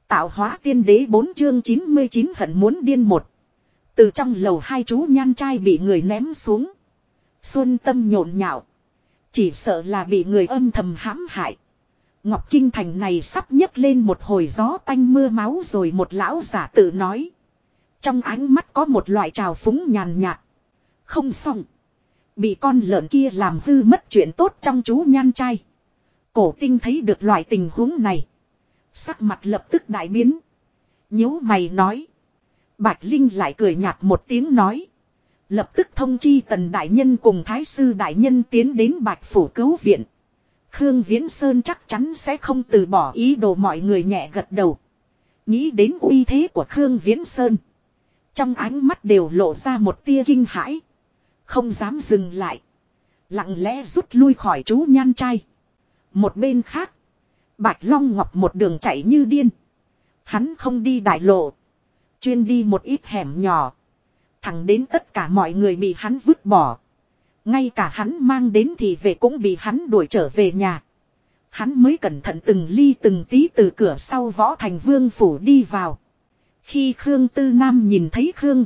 Tạo hóa tiên đế 4 chương 99 hận muốn điên một. Từ trong lầu hai chú nhan trai bị người ném xuống. Xuân tâm nhộn nhạo. Chỉ sợ là bị người âm thầm hãm hại. Ngọc Kinh Thành này sắp nhấc lên một hồi gió tanh mưa máu rồi, một lão giả tự nói. Trong ánh mắt có một loại trào phúng nhàn nhạt. Không xong. Bị con lợn kia làm hư mất chuyện tốt trong chú nhan trai. Cổ Tinh thấy được loại tình huống này. Sắc mặt lập tức đại biến. Nhíu mày nói. Bạch Linh lại cười nhạt một tiếng nói. Lập tức thông chi Tần đại nhân cùng Thái sư đại nhân tiến đến Bạch phủ cứu viện. Khương Viễn Sơn chắc chắn sẽ không từ bỏ ý đồ. Mọi người nhẹ gật đầu. Nghĩ đến uy thế của Khương Viễn Sơn. Trong ánh mắt đều lộ ra một tia kinh hãi. Không dám dừng lại. Lặng lẽ rút lui khỏi chú nhan trai. Một bên khác. Bạch Long Ngọc một đường chạy như điên. Hắn không đi đại lộ. Chuyên đi một ít hẻm nhỏ. Thẳng đến tất cả mọi người bị hắn vứt bỏ. Ngay cả hắn mang đến thì về cũng bị hắn đuổi trở về nhà. Hắn mới cẩn thận từng ly từng tí từ cửa sau Võ Thành Vương phủ đi vào. Khi Khương Tư Nam nhìn thấy Khương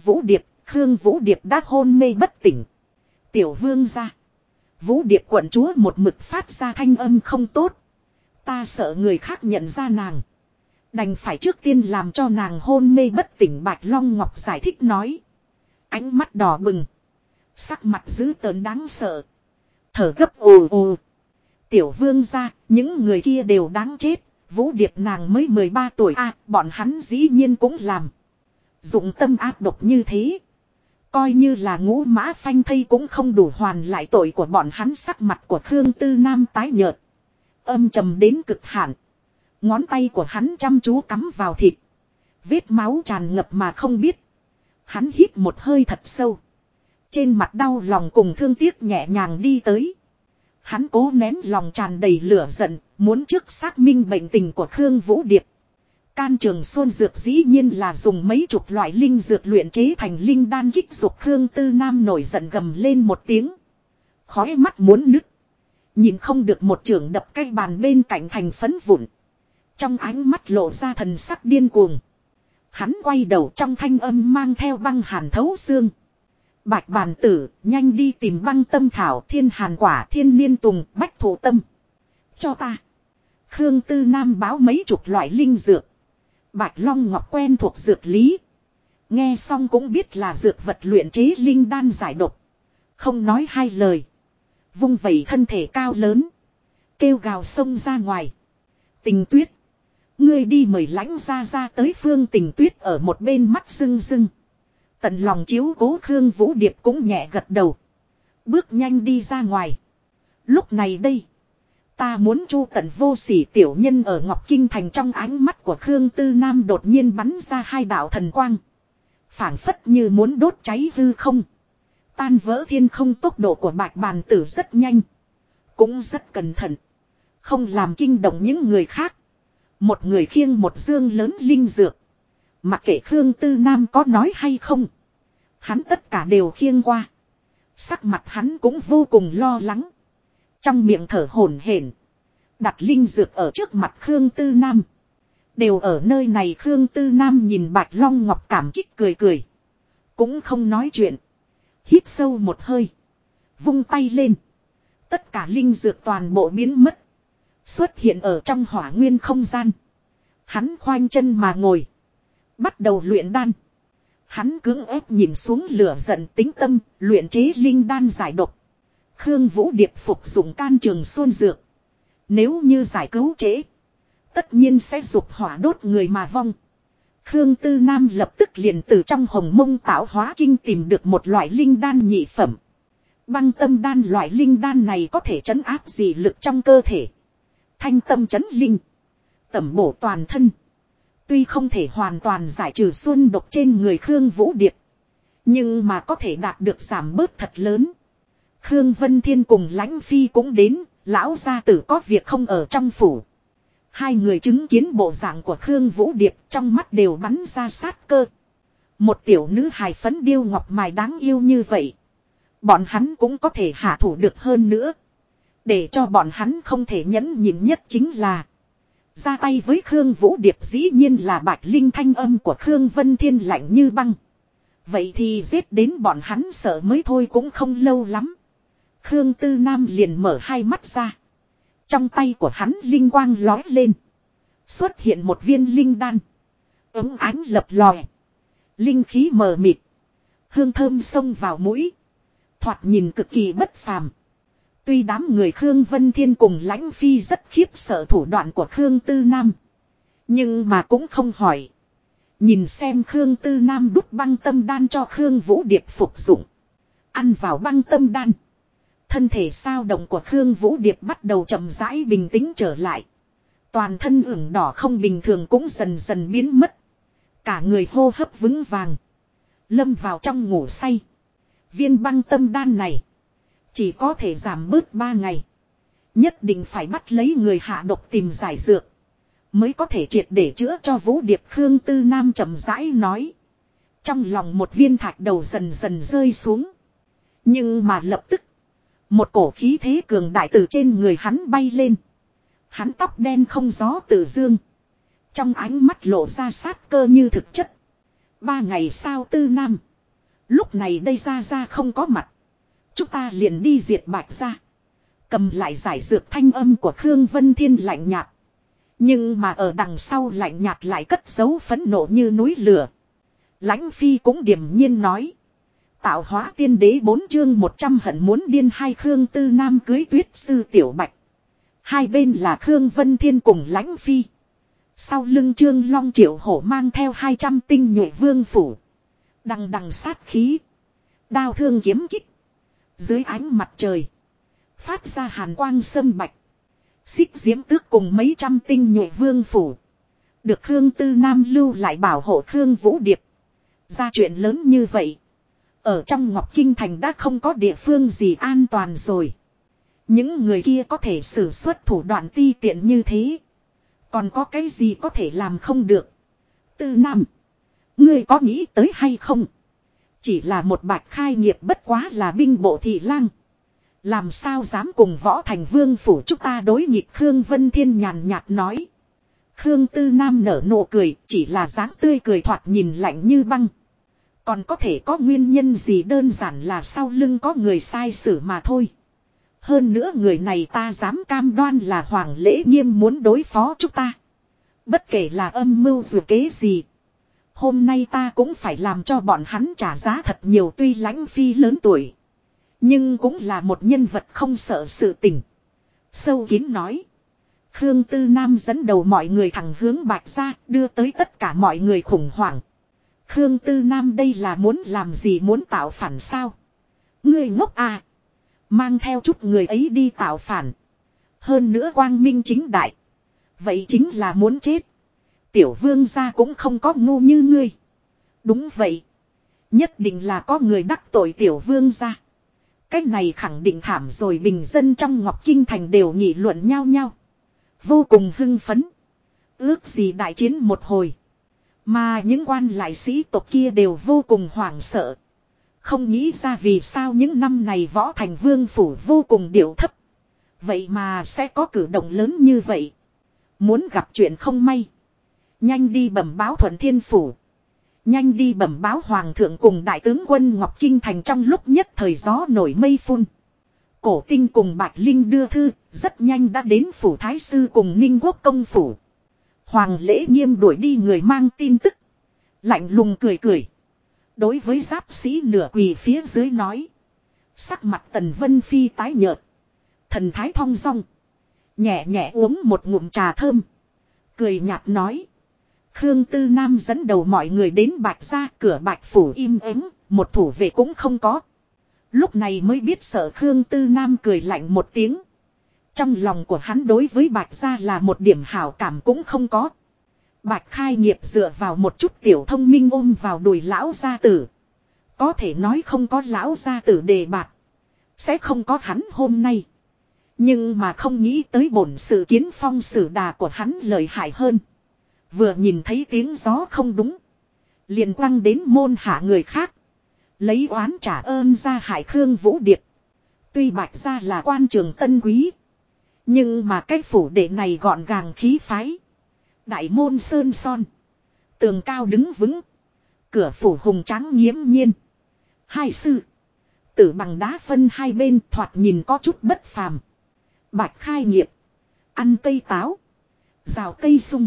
Vũ Điệp đã hôn mê bất tỉnh. Tiểu vương ra. Vũ Điệp quận chúa một mực phát ra thanh âm không tốt. Ta sợ người khác nhận ra nàng. Đành phải trước tiên làm cho nàng hôn mê bất tỉnh. Bạch Long Ngọc giải thích nói. Ánh mắt đỏ bừng. Sắc mặt dữ tợn đáng sợ. Thở gấp ồ ồ. Tiểu vương ra, những người kia đều đáng chết. Vũ Điệp nàng mới 13 tuổi bọn hắn dĩ nhiên cũng làm. Dụng tâm ác độc như thế. Coi như là Ngũ Mã Phanh thây cũng không đủ hoàn lại tội của bọn hắn. Sắc mặt của Khương Tư Nam tái nhợt. Âm trầm đến cực hạn. Ngón tay của hắn chăm chú cắm vào thịt. Vết máu tràn ngập mà không biết. Hắn hít một hơi thật sâu. Trên mặt đau lòng cùng thương tiếc nhẹ nhàng đi tới. Hắn cố nén lòng tràn đầy lửa giận. Muốn trước xác minh bệnh tình của Khương Vũ Điệp. Can Trường Xuân dược dĩ nhiên là dùng mấy chục loại linh dược luyện chế thành linh đan kích dục. Khương Tư Nam nổi giận gầm lên một tiếng. Khói mắt muốn nứt. Nhìn không được một chưởng đập cái bàn bên cạnh thành phấn vụn. Trong ánh mắt lộ ra thần sắc điên cuồng. Hắn quay đầu trong thanh âm mang theo băng hàn thấu xương. Bạch bàn tử, nhanh đi tìm băng tâm thảo, thiên hàn quả, thiên niên tùng, bách thổ tâm. Cho ta. Khương Tư Nam báo mấy chục loại linh dược. Bạch Long Ngọc quen thuộc dược lý. Nghe xong cũng biết là dược vật luyện chế linh đan giải độc. Không nói hai lời. Vung vẩy thân thể cao lớn. Kêu gào xông ra ngoài. Tình Tuyết. Ngươi đi mời Lãnh ra tới. Phương Tình Tuyết ở một bên mắt rưng rưng. Tận lòng chiếu cố Khương Vũ Điệp cũng nhẹ gật đầu. Bước nhanh đi ra ngoài. Lúc này đây. Ta muốn chu tận vô sỉ tiểu nhân. Ở Ngọc Kinh Thành. Trong ánh mắt của Khương Tư Nam đột nhiên bắn ra hai đạo thần quang. Phảng phất như muốn đốt cháy hư không. Tan vỡ thiên không. Tốc độ của Bạch bàn tử rất nhanh. Cũng rất cẩn thận. Không làm kinh động những người khác. Một người khiêng một dương lớn linh dược. Mặc kệ Khương Tư Nam có nói hay không. Hắn tất cả đều khiêng qua. Sắc mặt hắn cũng vô cùng lo lắng. Trong miệng thở hổn hển. Đặt linh dược ở trước mặt Khương Tư Nam. Đều ở nơi này. Khương Tư Nam nhìn Bạch Long Ngọc cảm kích cười cười. Cũng không nói chuyện. Hít sâu một hơi. Vung tay lên. Tất cả linh dược toàn bộ biến mất. Xuất hiện ở trong hỏa nguyên không gian. Hắn khoanh chân mà ngồi. Bắt đầu luyện đan. Hắn cưỡng ép nhìn xuống lửa giận tính tâm. Luyện chế linh đan giải độc. Khương Vũ Điệp phục dụng Can Trường Xuân dược. Nếu như giải cứu trễ. Tất nhiên sẽ dục hỏa đốt người mà vong. Khương Tư Nam lập tức liền từ trong Hồng Mông Tạo Hóa Kinh tìm được một loại linh đan nhị phẩm. Băng tâm đan. Loại linh đan này có thể trấn áp dị lực trong cơ thể. Thanh tâm trấn linh. Tẩm bổ toàn thân. Tuy không thể hoàn toàn giải trừ xuân độc trên người Khương Vũ Điệp. Nhưng mà có thể đạt được giảm bớt thật lớn. Khương Vân Thiên cùng Lãnh Phi cũng đến. Lão gia tử có việc không ở trong phủ. Hai người chứng kiến bộ dạng của Khương Vũ Điệp. Trong mắt đều bắn ra sát cơ. Một tiểu nữ hài phấn điêu ngọc mài đáng yêu như vậy. Bọn hắn cũng có thể hạ thủ được hơn nữa. Để cho bọn hắn không thể nhẫn nhịn nhất chính là. Ra tay với Khương Vũ Điệp dĩ nhiên là Bạch Linh, thanh âm của Khương Vân Thiên lạnh như băng. Vậy thì giết đến bọn hắn sợ mới thôi, cũng không lâu lắm. Khương Tư Nam liền mở hai mắt ra. Trong tay của hắn linh quang lói lên. Xuất hiện một viên linh đan. Ấm ánh lập lòe. Linh khí mờ mịt. Hương thơm xông vào mũi. Thoạt nhìn cực kỳ bất phàm. Tuy đám người Khương Vân Thiên cùng Lãnh Phi rất khiếp sợ thủ đoạn của Khương Tư Nam. Nhưng mà cũng không hỏi. Nhìn xem Khương Tư Nam đút băng tâm đan cho Khương Vũ Điệp phục dụng. Ăn vào băng tâm đan. Thân thể sao động của Khương Vũ Điệp bắt đầu chậm rãi bình tĩnh trở lại. Toàn thân ửng đỏ không bình thường cũng dần dần biến mất. Cả người hô hấp vững vàng. Lâm vào trong ngủ say. Viên băng tâm đan này chỉ có thể giảm bớt 3 ngày. Nhất định phải bắt lấy người hạ độc tìm giải dược. Mới có thể triệt để chữa cho Vũ Điệp. Khương Tư Nam chậm rãi nói. Trong lòng một viên thạch đầu dần dần rơi xuống. Nhưng mà lập tức. Một cổ khí thế cường đại từ trên người hắn bay lên. Hắn tóc đen không gió tự dương. Trong ánh mắt lộ ra sát cơ như thực chất. 3 ngày sau Tư Nam. Lúc này đây ra không có mặt. Chúng ta liền đi diệt Bạch gia. Cầm lại giải dược, thanh âm của Khương Vân Thiên lạnh nhạt. Nhưng mà ở đằng sau lạnh nhạt lại cất giấu phẫn nộ như núi lửa. Lãnh Phi cũng điềm nhiên nói. Tạo hóa tiên đế 4 chương 100 hận muốn điên. Hai Khương Tư Nam cưới Tuyết sư Tiểu Bạch. Hai bên là Khương Vân Thiên cùng Lãnh Phi. Sau lưng Trương Long Triệu Hổ mang theo 200 tinh nhuệ vương phủ. Đằng đằng sát khí. Đao thương kiếm kích. Dưới ánh mặt trời. Phát ra hàn quang sâm bạch. Xích Diễm Tước cùng mấy trăm tinh nhuệ vương phủ. Được Khương Tư Nam lưu lại bảo hộ Khương Vũ Điệp. Ra chuyện lớn như vậy. Ở trong Ngọc Kinh Thành đã không có địa phương gì an toàn rồi. Những người kia có thể sử xuất thủ đoạn ti tiện như thế. Còn có cái gì có thể làm không được. Tư Nam. Ngươi có nghĩ tới hay không? Chỉ là một Bạch khai nghiệp bất quá là binh bộ thị lang. Làm sao dám cùng Võ Thành Vương phủ chúng ta đối nghịch. Khương Vân Thiên nhàn nhạt nói. Khương Tư Nam nở nụ cười, chỉ là dáng tươi cười thoạt nhìn lạnh như băng. Còn có thể có nguyên nhân gì, đơn giản là sau lưng có người sai sử mà thôi. Hơn nữa người này ta dám cam đoan là Hoàng Lễ Nghiêm muốn đối phó chúng ta. Bất kể là âm mưu dù kế gì. Hôm nay ta cũng phải làm cho bọn hắn trả giá thật nhiều. Tuy Lãnh Phi lớn tuổi. Nhưng cũng là một nhân vật không sợ sự tình. Sâu kín nói. Khương Tư Nam dẫn đầu mọi người thẳng hướng Bạch gia, đưa tới tất cả mọi người khủng hoảng. Khương Tư Nam đây là muốn làm gì, muốn tạo phản sao? Ngươi ngốc à? Mang theo chút người ấy đi tạo phản. Hơn nữa quang minh chính đại. Vậy chính là muốn chết. Tiểu vương gia cũng không có ngu như ngươi. Đúng vậy. Nhất định là có người đắc tội tiểu vương gia. Cách này khẳng định thảm rồi. Bình dân trong Ngọc Kinh Thành đều nghị luận nhau nhau. Vô cùng hưng phấn. Ước gì đại chiến một hồi. Mà những quan lại sĩ tộc kia đều vô cùng hoảng sợ. Không nghĩ ra vì sao những năm này Võ Thành Vương phủ vô cùng điệu thấp. Vậy mà sẽ có cử động lớn như vậy. Muốn gặp chuyện không may. Nhanh đi bẩm báo Thuận Thiên phủ. Nhanh đi bẩm báo Hoàng thượng cùng Đại tướng quân Ngọc Kinh Thành. Trong lúc nhất thời gió nổi mây phun. Cổ Tinh cùng Bạch Linh đưa thư, rất nhanh đã đến phủ Thái sư cùng Ninh Quốc công phủ. Hoàng Lễ Nghiêm đuổi đi người mang tin tức. Lạnh lùng cười cười. Đối với giáp sĩ nửa quỳ phía dưới nói. Sắc mặt Tần Vân Phi tái nhợt. Thần thái thong dong. Nhẹ nhẹ uống một ngụm trà thơm. Cười nhạt nói. Khương Tư Nam dẫn đầu mọi người đến Bạch gia, cửa Bạch phủ im ắng, một thủ vệ cũng không có. Lúc này mới biết sợ. Khương Tư Nam cười lạnh một tiếng. Trong lòng của hắn đối với Bạch gia là một điểm hảo cảm cũng không có. Bạch khai nghiệp dựa vào một chút tiểu thông minh ôm vào đùi lão gia tử. Có thể nói không có lão gia tử đề bạt. Sẽ không có hắn hôm nay. Nhưng mà không nghĩ tới bổn sự kiến phong sử đà của hắn lợi hại hơn. Vừa nhìn thấy tiếng gió không đúng. Liền quăng đến môn hạ người khác. Lấy oán trả ơn ra hại Khương Vũ Điệp. Tuy Bạch gia là quan trường tân quý. Nhưng mà cái phủ đệ này gọn gàng khí phái. Đại môn sơn son. Tường cao đứng vững. Cửa phủ hùng tráng nghiễm nhiên. Hai sư. Tử bằng đá phân hai bên thoạt nhìn có chút bất phàm. Bạch Khai Nghiệp. Ăn cây táo. Rào cây sung.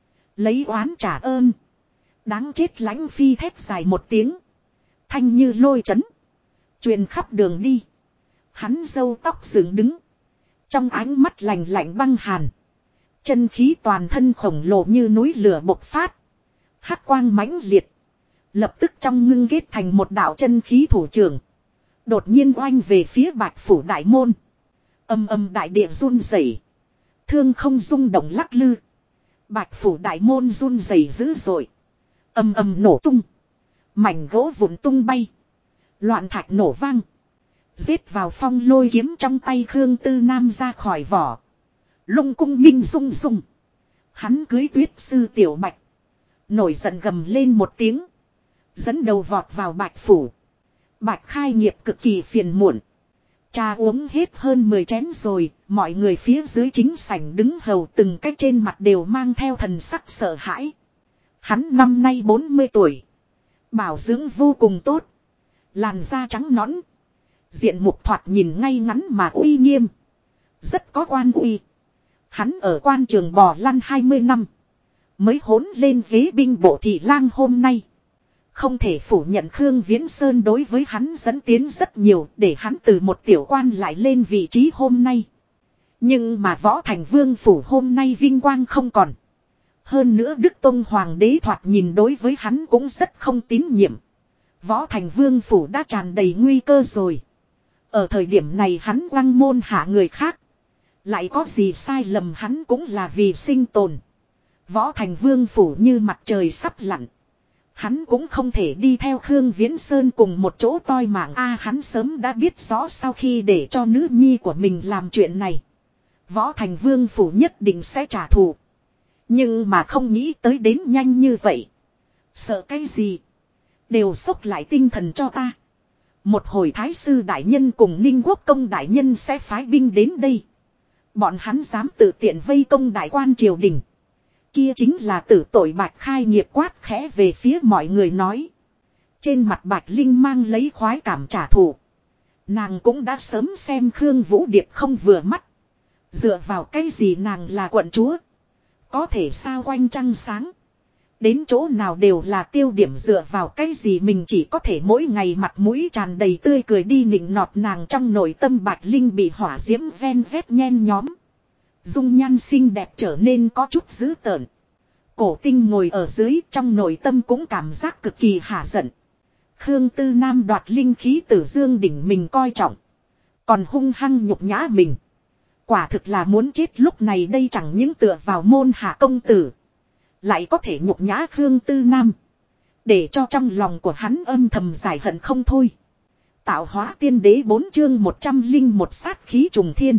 Lấy oán trả ơn. Đáng chết lãnh phi thét dài một tiếng. Thanh như lôi chấn. Truyền khắp đường đi. Hắn râu tóc dựng đứng. Trong ánh mắt lạnh lạnh băng hàn. Chân khí toàn thân khổng lồ như núi lửa bộc phát. Hắc quang mãnh liệt. Lập tức trong ngưng kết thành một đạo chân khí thủ trưởng. Đột nhiên oanh về phía Bạch phủ đại môn. Âm âm đại địa run rẩy. Thương không rung động lắc lư. Bạch phủ đại môn run rẩy dữ dội. Âm âm nổ tung. Mảnh gỗ vụn tung bay. Loạn thạch nổ vang. Giết vào phong lôi kiếm trong tay Khương Tư Nam ra khỏi vỏ. Lung cung minh rung rung. Hắn cưới Tuyết sư Tiểu Bạch. Nổi giận gầm lên một tiếng. Dẫn đầu vọt vào Bạch phủ. Bạch Khai Nghiệp cực kỳ phiền muộn. Trà uống hết hơn 10 chén rồi. Mọi người phía dưới chính sảnh đứng hầu từng cách trên mặt đều mang theo thần sắc sợ hãi. Hắn năm nay 40 tuổi. Bảo dưỡng vô cùng tốt. Làn da trắng nõn. Diện mục thoạt nhìn ngay ngắn mà uy nghiêm. Rất có quan uy. Hắn ở quan trường bò lăn 20 năm. Mới hốn lên ghế binh bộ thị lang hôm nay. Không thể phủ nhận Khương Viễn Sơn đối với hắn dẫn tiến rất nhiều để hắn từ một tiểu quan lại lên vị trí hôm nay. Nhưng mà Võ Thành Vương phủ hôm nay vinh quang không còn. Hơn nữa Đức Tông Hoàng đế thoạt nhìn đối với hắn cũng rất không tín nhiệm. Võ Thành Vương phủ đã tràn đầy nguy cơ rồi. Ở thời điểm này hắn quăng môn hạ người khác. Lại có gì sai lầm hắn cũng là vì sinh tồn. Võ Thành Vương phủ như mặt trời sắp lặn. Hắn cũng không thể đi theo Khương Viễn Sơn cùng một chỗ toi mạng hắn sớm đã biết rõ sau khi để cho nữ nhi của mình làm chuyện này. Võ Thành Vương phủ nhất định sẽ trả thù. Nhưng mà không nghĩ tới đến nhanh như vậy. Sợ cái gì? Đều xốc lại tinh thần cho ta. Một hồi Thái sư đại nhân cùng Ninh Quốc công đại nhân sẽ phái binh đến đây. Bọn hắn dám tự tiện vây công đại quan triều đình. Kia chính là tử tội. Bạch Khai Nghiệp quát khẽ về phía mọi người nói. Trên mặt Bạch Linh mang lấy khoái cảm trả thù. Nàng cũng đã sớm xem Khương Vũ Điệp không vừa mắt. Dựa vào cái gì nàng là quận chúa. Có thể sao quanh trăng sáng. Đến chỗ nào đều là tiêu điểm, dựa vào cái gì mình chỉ có thể mỗi ngày mặt mũi tràn đầy tươi cười đi nịnh nọt nàng. Trong nội tâm Bạch Linh bị hỏa diễm ven vét nhen nhóm. Dung nhan xinh đẹp trở nên có chút dữ tợn. Cổ Tinh ngồi ở dưới trong nội tâm cũng cảm giác cực kỳ hả giận. Khương Tư Nam đoạt linh khí Tử Dương đỉnh mình coi trọng. Còn hung hăng nhục nhã mình. Quả thực là muốn chết lúc này đây, chẳng những tựa vào môn hạ công tử. Lại có thể nhục nhã Khương Tư Nam. Để cho trong lòng của hắn âm thầm giải hận không thôi. Tạo hóa tiên đế 4 chương 101 sát khí trùng thiên.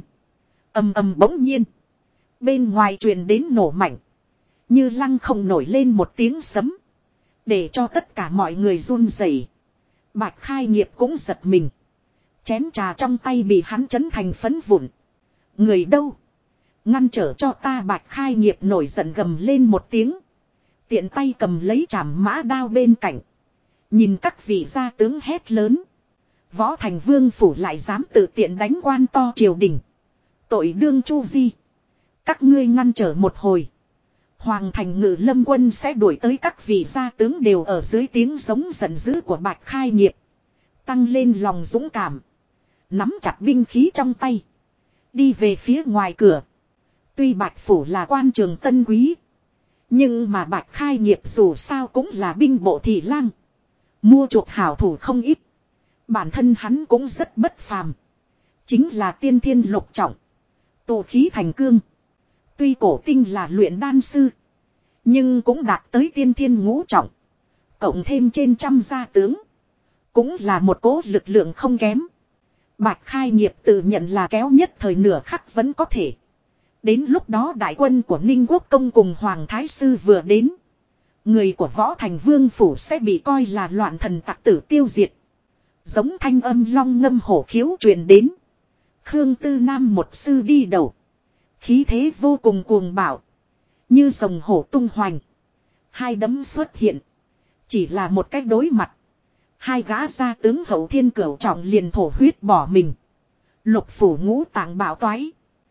Ầm ầm bỗng nhiên. Bên ngoài truyền đến nổ mạnh. Như lăng không nổi lên một tiếng sấm. Để cho tất cả mọi người run rẩy. Bạch Khai Nghiệp cũng giật mình. Chén trà trong tay bị hắn chấn thành phấn vụn. Người đâu? Ngăn trở cho ta. Bạch Khai Nghiệp nổi giận gầm lên một tiếng. Tiện tay cầm lấy trảm mã đao bên cạnh. Nhìn các vị gia tướng hét lớn. Võ Thành Vương phủ lại dám tự tiện đánh quan to triều đình. Tội đương chu di. Các ngươi ngăn trở một hồi. Hoàng thành Ngự Lâm quân sẽ đuổi tới. Các vị gia tướng đều ở dưới tiếng giống giận dữ của Bạch Khai Nghiệp. Tăng lên lòng dũng cảm. Nắm chặt binh khí trong tay. Đi về phía ngoài cửa. Tuy Bạch phủ là quan trường tân quý. Nhưng mà Bạch Khai Nghiệp dù sao cũng là binh bộ thị lang. Mua chuộc hảo thủ không ít. Bản thân hắn cũng rất bất phàm. Chính là tiên thiên lục trọng. Tụ khí thành cương. Tuy Cổ Tinh là luyện đan sư. Nhưng cũng đạt tới tiên thiên ngũ trọng. Cộng thêm trên trăm gia tướng. Cũng là một cỗ lực lượng không kém. Bạch Khai Nghiệp tự nhận là kéo nhất thời nửa khắc vẫn có thể. Đến lúc đó đại quân của Ninh Quốc công cùng Hoàng Thái sư vừa đến. Người của Võ Thành Vương phủ sẽ bị coi là loạn thần tặc tử tiêu diệt. Giống thanh âm long ngâm hổ khiếu truyền đến. Khương Tư Nam một sư đi đầu. Khí thế vô cùng cuồng bạo. Như rồng hổ tung hoành. Hai đấm xuất hiện. Chỉ là một cách đối mặt. Hai gã gia tướng Hậu Thiên Cửu Trọng liền thổ huyết bỏ mình. Lục phủ ngũ tạng bạo toái.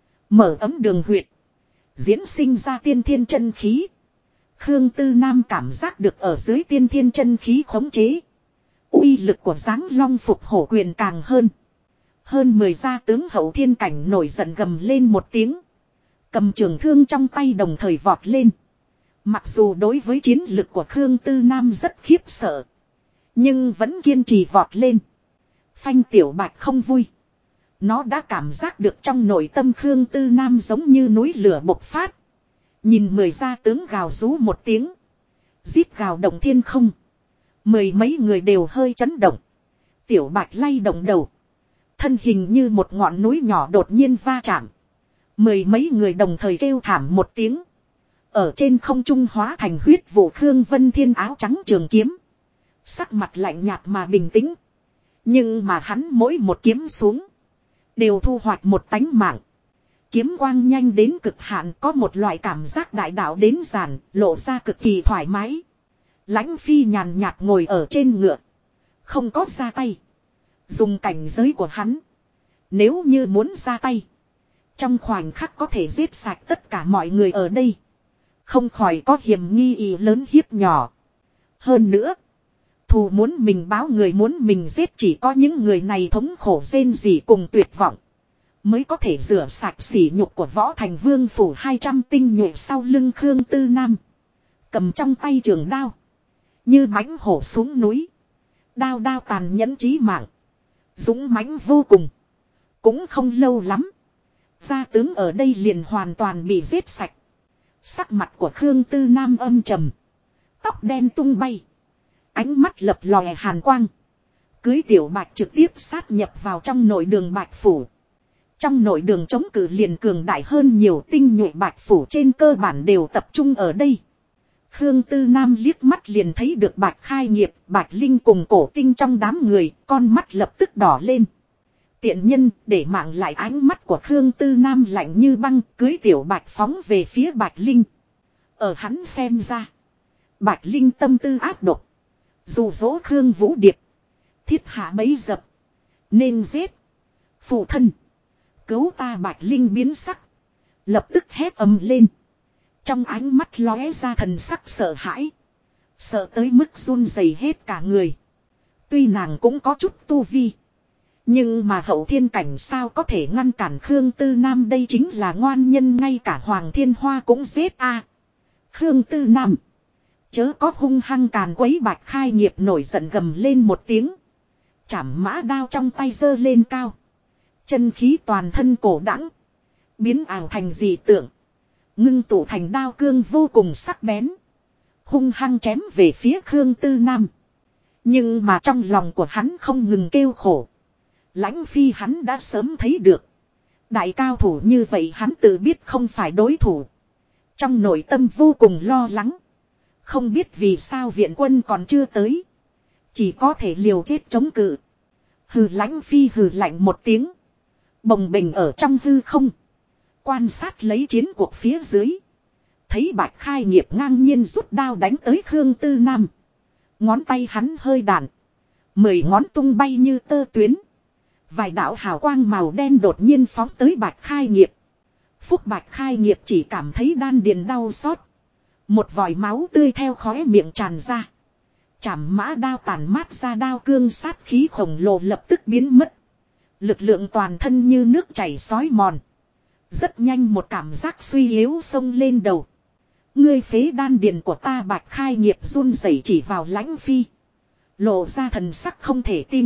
Mở ấm đường huyệt. Diễn sinh ra tiên thiên chân khí. Khương Tư Nam cảm giác được ở dưới tiên thiên chân khí khống chế. Uy lực của Giáng Long Phục Hổ Quyền càng hơn. Hơn 10 gia tướng Hậu Thiên cảnh nổi giận gầm lên một tiếng. Cầm trường thương trong tay đồng thời vọt lên. Mặc dù đối với chiến lực của Khương Tư Nam rất khiếp sợ. Nhưng vẫn kiên trì vọt lên. Phanh Tiểu Bạch không vui. Nó đã cảm giác được trong nội tâm Khương Tư Nam giống như núi lửa bộc phát. Nhìn 10 gia tướng gào rú một tiếng. Rít gào động thiên không. 10 mấy người đều hơi chấn động. Tiểu Bạch lay động đầu. Thân hình như một ngọn núi nhỏ đột nhiên va chạm. 10 mấy người đồng thời kêu thảm một tiếng. Ở trên không trung hóa thành huyết vụ Khương Vân Thiên áo trắng trường kiếm. Sắc mặt lạnh nhạt mà bình tĩnh. Nhưng mà hắn mỗi một kiếm xuống. Đều thu hoạch một tánh mạng. Kiếm quang nhanh đến cực hạn, có một loại cảm giác đại đạo đến giản, lộ ra cực kỳ thoải mái. Lãnh Phi nhàn nhạt ngồi ở trên ngựa. Không có ra tay. Dùng cảnh giới của hắn. Nếu như muốn ra tay. Trong khoảnh khắc có thể giết sạch tất cả mọi người ở đây. Không khỏi có hiểm nghi ý lớn hiếp nhỏ. Hơn nữa. Thù muốn mình báo người muốn mình giết, chỉ có những người này thống khổ rên rỉ cùng tuyệt vọng. Mới có thể rửa sạch sỉ nhục của Võ Thành Vương phủ 200 tinh nhuệ sau lưng Khương Tư Nam. Cầm trong tay trường đao. Như mãnh hổ xuống núi. Đao đao tàn nhẫn chí mạng. Dũng mãnh vô cùng. Cũng không lâu lắm. Gia tướng ở đây liền hoàn toàn bị giết sạch. Sắc mặt của Khương Tư Nam âm trầm. Tóc đen tung bay. Ánh mắt lập lòe hàn quang. Cưới Tiểu Bạch trực tiếp sát nhập vào trong nội đường Bạch Phủ. Trong nội đường chống cự liền cường đại hơn nhiều, tinh nhuệ Bạch Phủ trên cơ bản đều tập trung ở đây. Khương Tư Nam liếc mắt liền thấy được Bạch Khai Nghiệp, Bạch Linh cùng Cổ Tinh trong đám người, con mắt lập tức đỏ lên. Tiện nhân, để mạng lại. Ánh mắt của Khương Tư Nam lạnh như băng, cưới Tiểu Bạch phóng về phía Bạch Linh. Ở hắn xem ra, Bạch Linh tâm tư ác độc. Dụ dỗ Khương Vũ Điệp. Thiết hạ bấy dập. Nên giết. Phụ thân. Cứu ta. Bạch Linh biến sắc. Lập tức hét ầm lên. Trong ánh mắt lóe ra thần sắc sợ hãi. Sợ tới mức run rẩy hết cả người. Tuy nàng cũng có chút tu vi. Nhưng mà Hậu Thiên cảnh sao có thể ngăn cản Khương Tư Nam, đây chính là ngoan nhân, ngay cả Hoàng Thiên Hoa cũng giết a. Khương Tư Nam. Chớ có hung hăng càn quấy. Bạch Khai Nghiệp nổi giận gầm lên một tiếng. Chảm mã đao trong tay giơ lên cao. Chân khí toàn thân cổ đãng. Biến ảo thành dị tượng. Ngưng tụ thành đao cương vô cùng sắc bén. Hung hăng chém về phía Khương Tư Nam. Nhưng mà trong lòng của hắn không ngừng kêu khổ. Lãnh Phi hắn đã sớm thấy được. Đại cao thủ như vậy hắn tự biết không phải đối thủ. Trong nội tâm vô cùng lo lắng. Không biết vì sao viện quân còn chưa tới. Chỉ có thể liều chết chống cự. Hừ. Lãnh Phi hừ lạnh một tiếng. Bồng bềnh ở trong hư không. Quan sát lấy chiến cuộc phía dưới. Thấy Bạch Khai Nghiệp ngang nhiên rút đao đánh tới Khương Tư Nam. Ngón tay hắn hơi đạn. 10 ngón tung bay như tơ tuyến. Vài đạo hào quang màu đen đột nhiên phóng tới Bạch Khai Nghiệp. Phúc Bạch Khai Nghiệp chỉ cảm thấy đan điền đau xót. Một vòi máu tươi theo khóe miệng tràn ra. Chảm mã đao tàn mát ra đao cương sát khí khổng lồ lập tức biến mất. Lực lượng toàn thân như nước chảy xói mòn. Rất nhanh một cảm giác suy yếu xông lên đầu. Ngươi phế đan điền của ta. Bạch Khai Nghiệp run rẩy chỉ vào Lãnh Phi. Lộ ra thần sắc không thể tin.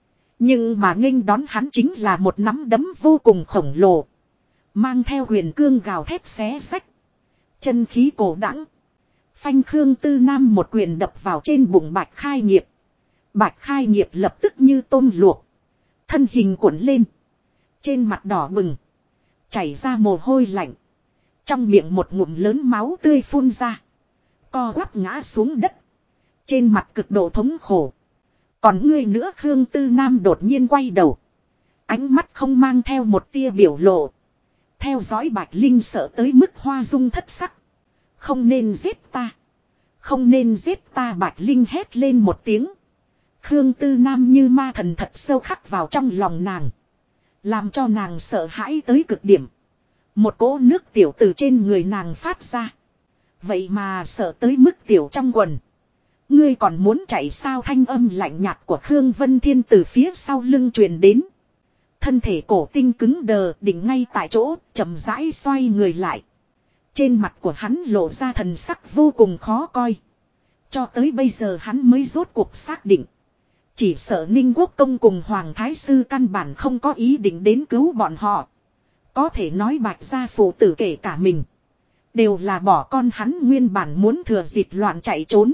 Nhưng mà nghênh đón hắn chính là một nắm đấm vô cùng khổng lồ. Mang theo huyền cương gào thét xé xách. Chân khí cổ đãng. Phanh. Khương Tư Nam một quyền đập vào trên bụng Bạch Khai Nghiệp. Bạch Khai Nghiệp lập tức như tôm luộc. Thân hình cuộn lên. Trên mặt đỏ bừng. Chảy ra mồ hôi lạnh. Trong miệng một ngụm lớn máu tươi phun ra. Co quắp ngã xuống đất. Trên mặt cực độ thống khổ. Còn ngươi nữa? Khương Tư Nam đột nhiên quay đầu. Ánh mắt không mang theo một tia biểu lộ. Theo dõi Bạch Linh sợ tới mức hoa dung thất sắc. Không nên giết ta. Không nên giết ta, Bạch Linh hét lên một tiếng. Khương Tư Nam như ma thần thật sâu khắc vào trong lòng nàng. Làm cho nàng sợ hãi tới cực điểm. Một cỗ nước tiểu từ trên người nàng phát ra. Vậy mà sợ tới mức tiểu trong quần. Ngươi còn muốn chạy sao, thanh âm lạnh nhạt của Khương Vân Thiên từ phía sau lưng truyền đến. Thân thể cổ tinh cứng đờ, định ngay tại chỗ, chậm rãi xoay người lại. Trên mặt của hắn lộ ra thần sắc vô cùng khó coi. Cho tới bây giờ hắn mới rốt cuộc xác định. Chỉ sợ Ninh Quốc Công cùng Hoàng Thái Sư căn bản không có ý định đến cứu bọn họ. Có thể nói Bạch gia phụ tử kể cả mình. Đều là bỏ con hắn nguyên bản muốn thừa dịp loạn chạy trốn.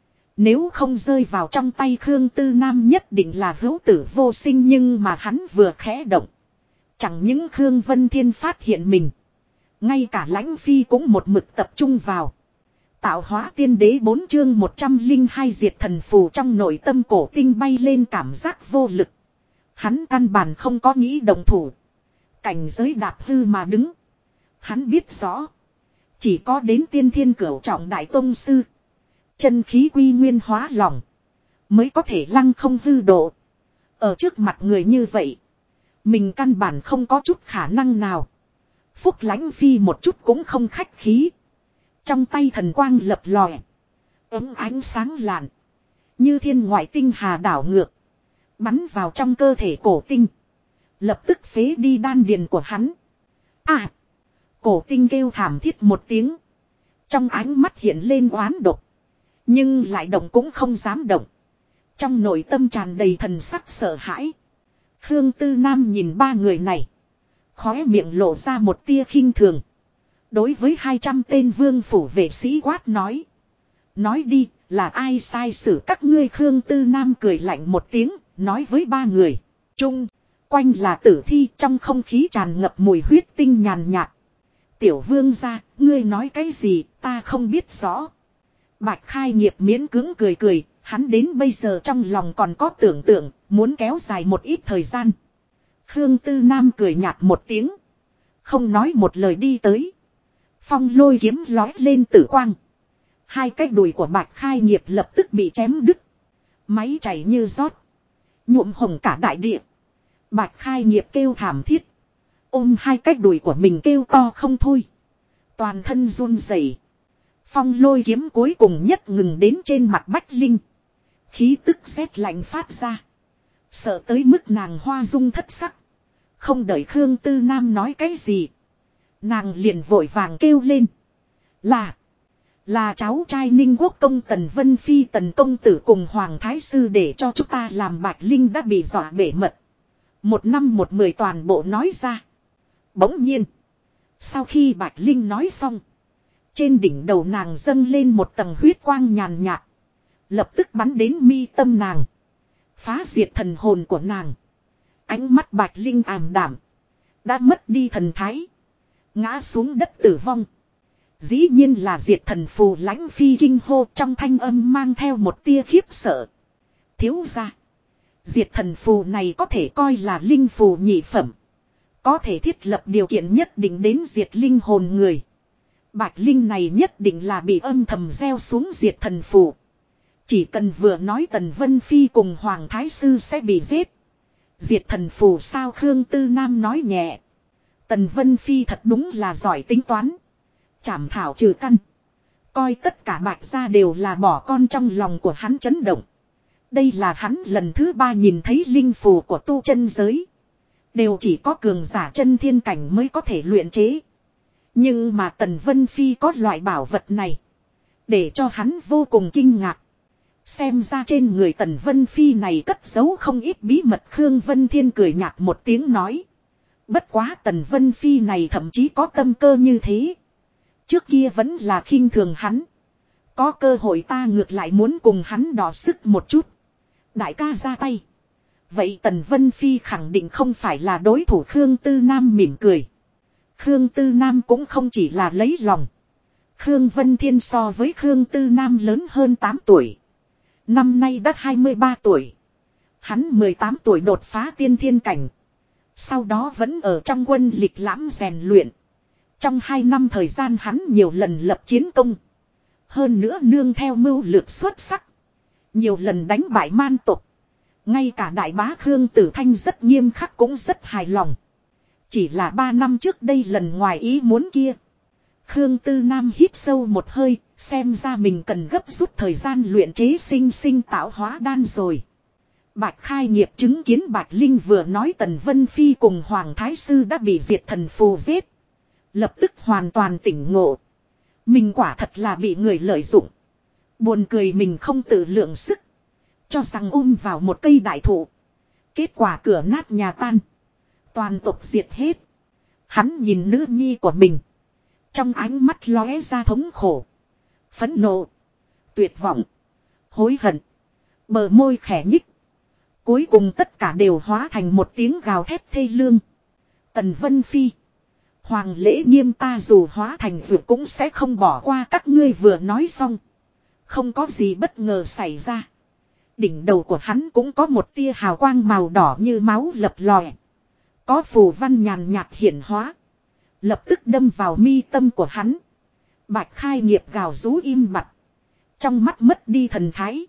Nếu không rơi vào trong tay Khương Tư Nam nhất định là hữu tử vô sinh, nhưng mà hắn vừa khẽ động. Chẳng những Khương Vân Thiên phát hiện mình. Ngay cả Lãnh Phi cũng một mực tập trung vào. Tạo hóa tiên đế 4 chương 102 diệt thần phù, trong nội tâm cổ tinh bay lên cảm giác vô lực. Hắn căn bản không có nghĩ động thủ. Cảnh giới đạp hư mà đứng. Hắn biết rõ. Chỉ có đến tiên thiên cửu trọng đại tông sư. Chân khí quy nguyên hóa lỏng. Mới có thể lăng không hư độ. Ở trước mặt người như vậy. Mình căn bản không có chút khả năng nào. Phúc Lãnh Phi một chút cũng không khách khí. Trong tay thần quang lập lòe. Ấm ánh sáng lạn. Như thiên ngoại tinh hà đảo ngược. Bắn vào trong cơ thể cổ tinh. Lập tức phế đi đan điền của hắn. À! Cổ tinh kêu thảm thiết một tiếng. Trong ánh mắt hiện lên oán độc. Nhưng lại động cũng không dám động. Trong nội tâm tràn đầy thần sắc sợ hãi. Khương Tư Nam nhìn ba người này. Khóe miệng lộ ra một tia khinh thường. Đối với 200 tên vương phủ vệ sĩ quát nói. Nói đi, là ai sai xử các ngươi? Khương Tư Nam cười lạnh một tiếng, nói với ba người. Trung, quanh là tử thi, trong không khí tràn ngập mùi huyết tinh nhàn nhạt. Tiểu vương gia, ngươi nói cái gì, ta không biết rõ. Bạch Khai Nghiệp miễn cưỡng cười cười, hắn đến bây giờ trong lòng còn có tưởng tượng, muốn kéo dài một ít thời gian. Khương Tư Nam cười nhạt một tiếng. Không nói một lời đi tới. Phong lôi kiếm lói lên tử quang. Hai cái đùi của Bạch Khai Nghiệp lập tức bị chém đứt. Máy chảy như rót. Nhuộm hồng cả đại địa. Bạch Khai Nghiệp kêu thảm thiết. Ôm hai cái đùi của mình kêu to không thôi. Toàn thân run rẩy. Phong lôi kiếm cuối cùng nhất ngừng đến trên mặt Bách Linh. Khí tức rét lạnh phát ra. Sợ tới mức nàng hoa dung thất sắc. Không đợi Khương Tư Nam nói cái gì. Nàng liền vội vàng kêu lên. Là cháu trai Ninh Quốc Công Tần Vân Phi Tần Công Tử cùng Hoàng Thái Sư để cho chúng ta làm. Bạch Linh đã bị dọa bể mật. 1 năm 1 10 toàn bộ nói ra. Bỗng nhiên. Sau khi Bạch Linh nói xong. Trên đỉnh đầu nàng dâng lên một tầng huyết quang nhàn nhạt. Lập tức bắn đến mi tâm nàng. Phá diệt thần hồn của nàng. Ánh mắt Bạch Linh ảm đạm. Đã mất đi thần thái. Ngã xuống đất tử vong. Dĩ nhiên là diệt thần phù. Lãnh Phi kinh hô, trong thanh âm mang theo một tia khiếp sợ. Thiếu gia. Diệt thần phù này có thể coi là linh phù nhị phẩm. Có thể thiết lập điều kiện nhất định đến diệt linh hồn người. Bạch Linh này nhất định là bị âm thầm gieo xuống diệt thần phù. Chỉ cần vừa nói Tần Vân Phi cùng Hoàng Thái Sư sẽ bị giết. Diệt thần phù sao? Khương Tư Nam nói nhẹ. Tần Vân Phi thật đúng là giỏi tính toán. Chảm thảo trừ căn. Coi tất cả Bạch gia đều là bỏ con, trong lòng của hắn chấn động. Đây là hắn lần thứ 3 nhìn thấy linh phù của tu chân giới. Đều chỉ có cường giả chân thiên cảnh mới có thể luyện chế. Nhưng mà Tần Vân Phi có loại bảo vật này. Để cho hắn vô cùng kinh ngạc. Xem ra trên người Tần Vân Phi này cất giấu không ít bí mật. Khương Vân Thiên cười nhạt một tiếng nói. Bất quá Tần Vân Phi này thậm chí có tâm cơ như thế. Trước kia vẫn là khinh thường hắn. Có cơ hội ta ngược lại muốn cùng hắn đọ sức một chút. Đại ca ra tay. Vậy Tần Vân Phi khẳng định không phải là đối thủ. Khương Tư Nam mỉm cười. Khương Tư Nam cũng không chỉ là lấy lòng. Khương Vân Thiên so với Khương Tư Nam lớn hơn 8 tuổi. Năm nay đã 23 tuổi. Hắn 18 tuổi đột phá tiên thiên cảnh. Sau đó vẫn ở trong quân lịch lãm rèn luyện. Trong 2 năm thời gian hắn nhiều lần lập chiến công. Hơn nữa nương theo mưu lược xuất sắc. Nhiều lần đánh bại man tộc. Ngay cả đại bá Khương Tử Thanh rất nghiêm khắc cũng rất hài lòng. Chỉ là 3 năm trước đây lần ngoài ý muốn kia. Khương Tư Nam hít sâu một hơi, xem ra mình cần gấp rút thời gian luyện chế sinh tạo hóa đan rồi. Bạch Khai Nghiệp chứng kiến Bạch Linh vừa nói Tần Vân Phi cùng Hoàng Thái Sư đã bị diệt thần phù giết. Lập tức hoàn toàn tỉnh ngộ. Mình quả thật là bị người lợi dụng. Buồn cười mình không tự lượng sức. Cho rằng vào một cây đại thụ. Kết quả cửa nát nhà tan. Toàn tộc diệt hết. Hắn nhìn nữ nhi của mình. Trong ánh mắt lóe ra thống khổ. Phẫn nộ. Tuyệt vọng. Hối hận. Bờ môi khẽ nhích. Cuối cùng tất cả đều hóa thành một tiếng gào thét thê lương. Tần Vân Phi. Hoàng Lễ Nghiêm ta dù hóa thành vượt cũng sẽ không bỏ qua các ngươi vừa nói xong. Không có gì bất ngờ xảy ra. Đỉnh đầu của hắn cũng có một tia hào quang màu đỏ như máu lập lòe. Có phù văn nhàn nhạt hiển hóa. Lập tức đâm vào mi tâm của hắn. Bạch Khai Nghiệp gào rú im bặt. Trong mắt mất đi thần thái.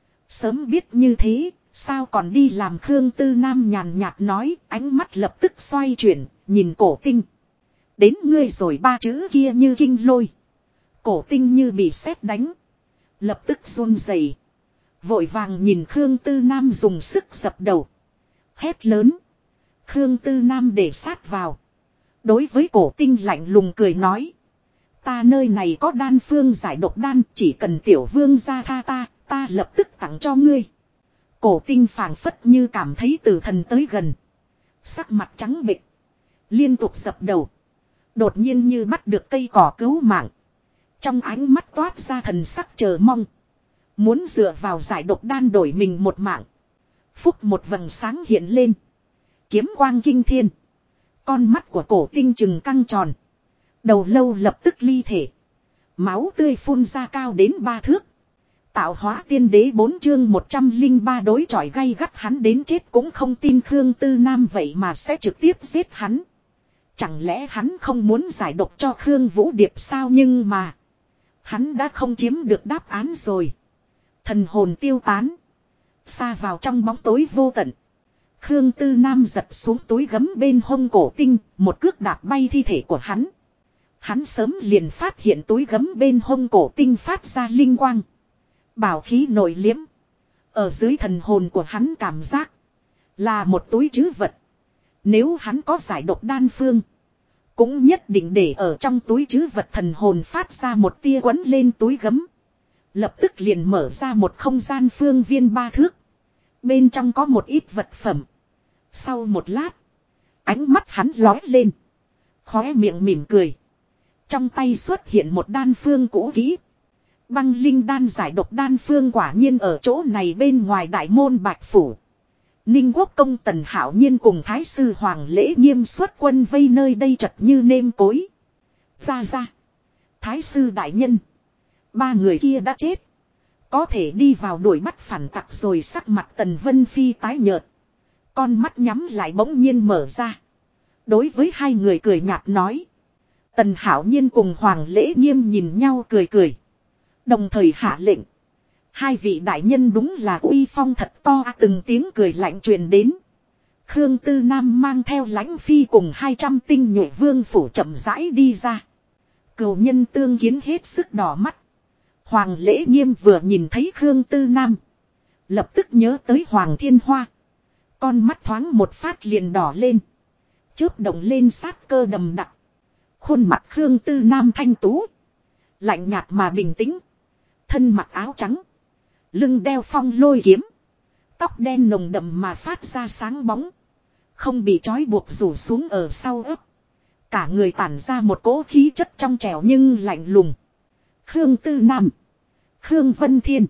Sớm biết như thế, sao còn đi làm Khương Tư Nam nhàn nhạt nói, ánh mắt lập tức xoay chuyển, nhìn Cổ Tinh. Đến ngươi rồi ba chữ kia như kinh lôi. Cổ Tinh như bị sét đánh. Lập tức run rẩy, vội vàng nhìn Khương Tư Nam dùng sức dập đầu. Hét lớn. Khương Tư Nam để sát vào. Đối với Cổ Tinh lạnh lùng cười nói. Ta nơi này có đan phương giải độc đan, chỉ cần tiểu vương ra tha ta lập tức tặng cho ngươi. Cổ Tinh phảng phất như cảm thấy tử thần tới gần. Sắc mặt trắng bệch, liên tục dập đầu. Đột nhiên như bắt được cây cỏ cứu mạng. Trong ánh mắt toát ra thần sắc chờ mong. Muốn dựa vào giải độc đan đổi mình một mạng. Phúc một vầng sáng hiện lên. Kiếm quang kinh thiên. Con mắt của Cổ Tinh trừng căng tròn. Đầu lâu lập tức ly thể. Máu tươi phun ra cao đến 3 thước. Tạo hóa tiên đế 4 chương 103 đối chọi gay gắt hắn đến chết cũng không tin Khương Tư Nam vậy mà sẽ trực tiếp giết hắn. Chẳng lẽ hắn không muốn giải độc cho Khương Vũ Điệp sao, nhưng mà hắn đã không chiếm được đáp án rồi. Thần hồn tiêu tán. Xa vào trong bóng tối vô tận. Khương Tư Nam giật xuống túi gấm bên hông Cổ Tinh, một cước đạp bay thi thể của hắn. Hắn sớm liền phát hiện túi gấm bên hông Cổ Tinh phát ra linh quang. Bảo khí nội liếm. Ở dưới thần hồn của hắn cảm giác là một túi trữ vật. Nếu hắn có giải độc đan phương, cũng nhất định để ở trong túi trữ vật. Thần hồn phát ra một tia quấn lên túi gấm. Lập tức liền mở ra một không gian phương viên 3 thước. Bên trong có một ít vật phẩm. Sau một lát, ánh mắt hắn lóe lên. Khóe miệng mỉm cười. Trong tay xuất hiện một đan phương cũ kỹ. Băng linh đan giải độc đan phương quả nhiên ở chỗ này bên ngoài đại môn Bạch Phủ. Ninh Quốc công Tần Hạo Nhiên cùng Thái sư Hoàng Lễ Nghiêm xuất quân vây nơi đây chật như nêm cối. Ra. Thái sư đại nhân. 3 người kia đã chết. Có thể đi vào đuổi bắt phản tặc rồi. Sắc mặt Tần Vân Phi tái nhợt. Con mắt nhắm lại bỗng nhiên mở ra. Đối với 2 người cười nhạt nói. Tần Hạo Nhiên cùng Hoàng Lễ Nghiêm nhìn nhau cười. Đồng thời hạ lệnh. 2 vị đại nhân đúng là uy phong thật to. Từng tiếng cười lạnh truyền đến. Khương Tư Nam mang theo Lãnh Phi cùng 200 tinh nhuệ vương phủ chậm rãi đi ra. Cừu nhân tương kiến hết sức đỏ mắt. Hoàng Lễ Nghiêm vừa nhìn thấy Khương Tư Nam, lập tức nhớ tới Hoàng Thiên Hoa. Con mắt thoáng một phát liền đỏ lên. Chớp động lên sát cơ đầm đặc. Khuôn mặt Khương Tư Nam thanh tú, lạnh nhạt mà bình tĩnh. Thân mặc áo trắng, lưng đeo phong lôi kiếm. Tóc đen nồng đậm mà phát ra sáng bóng, không bị trói buộc rủ xuống ở sau ấp. Cả người tản ra một cỗ khí chất trong trẻo nhưng lạnh lùng. Khương Tư Nam, Khương Vân Thiên,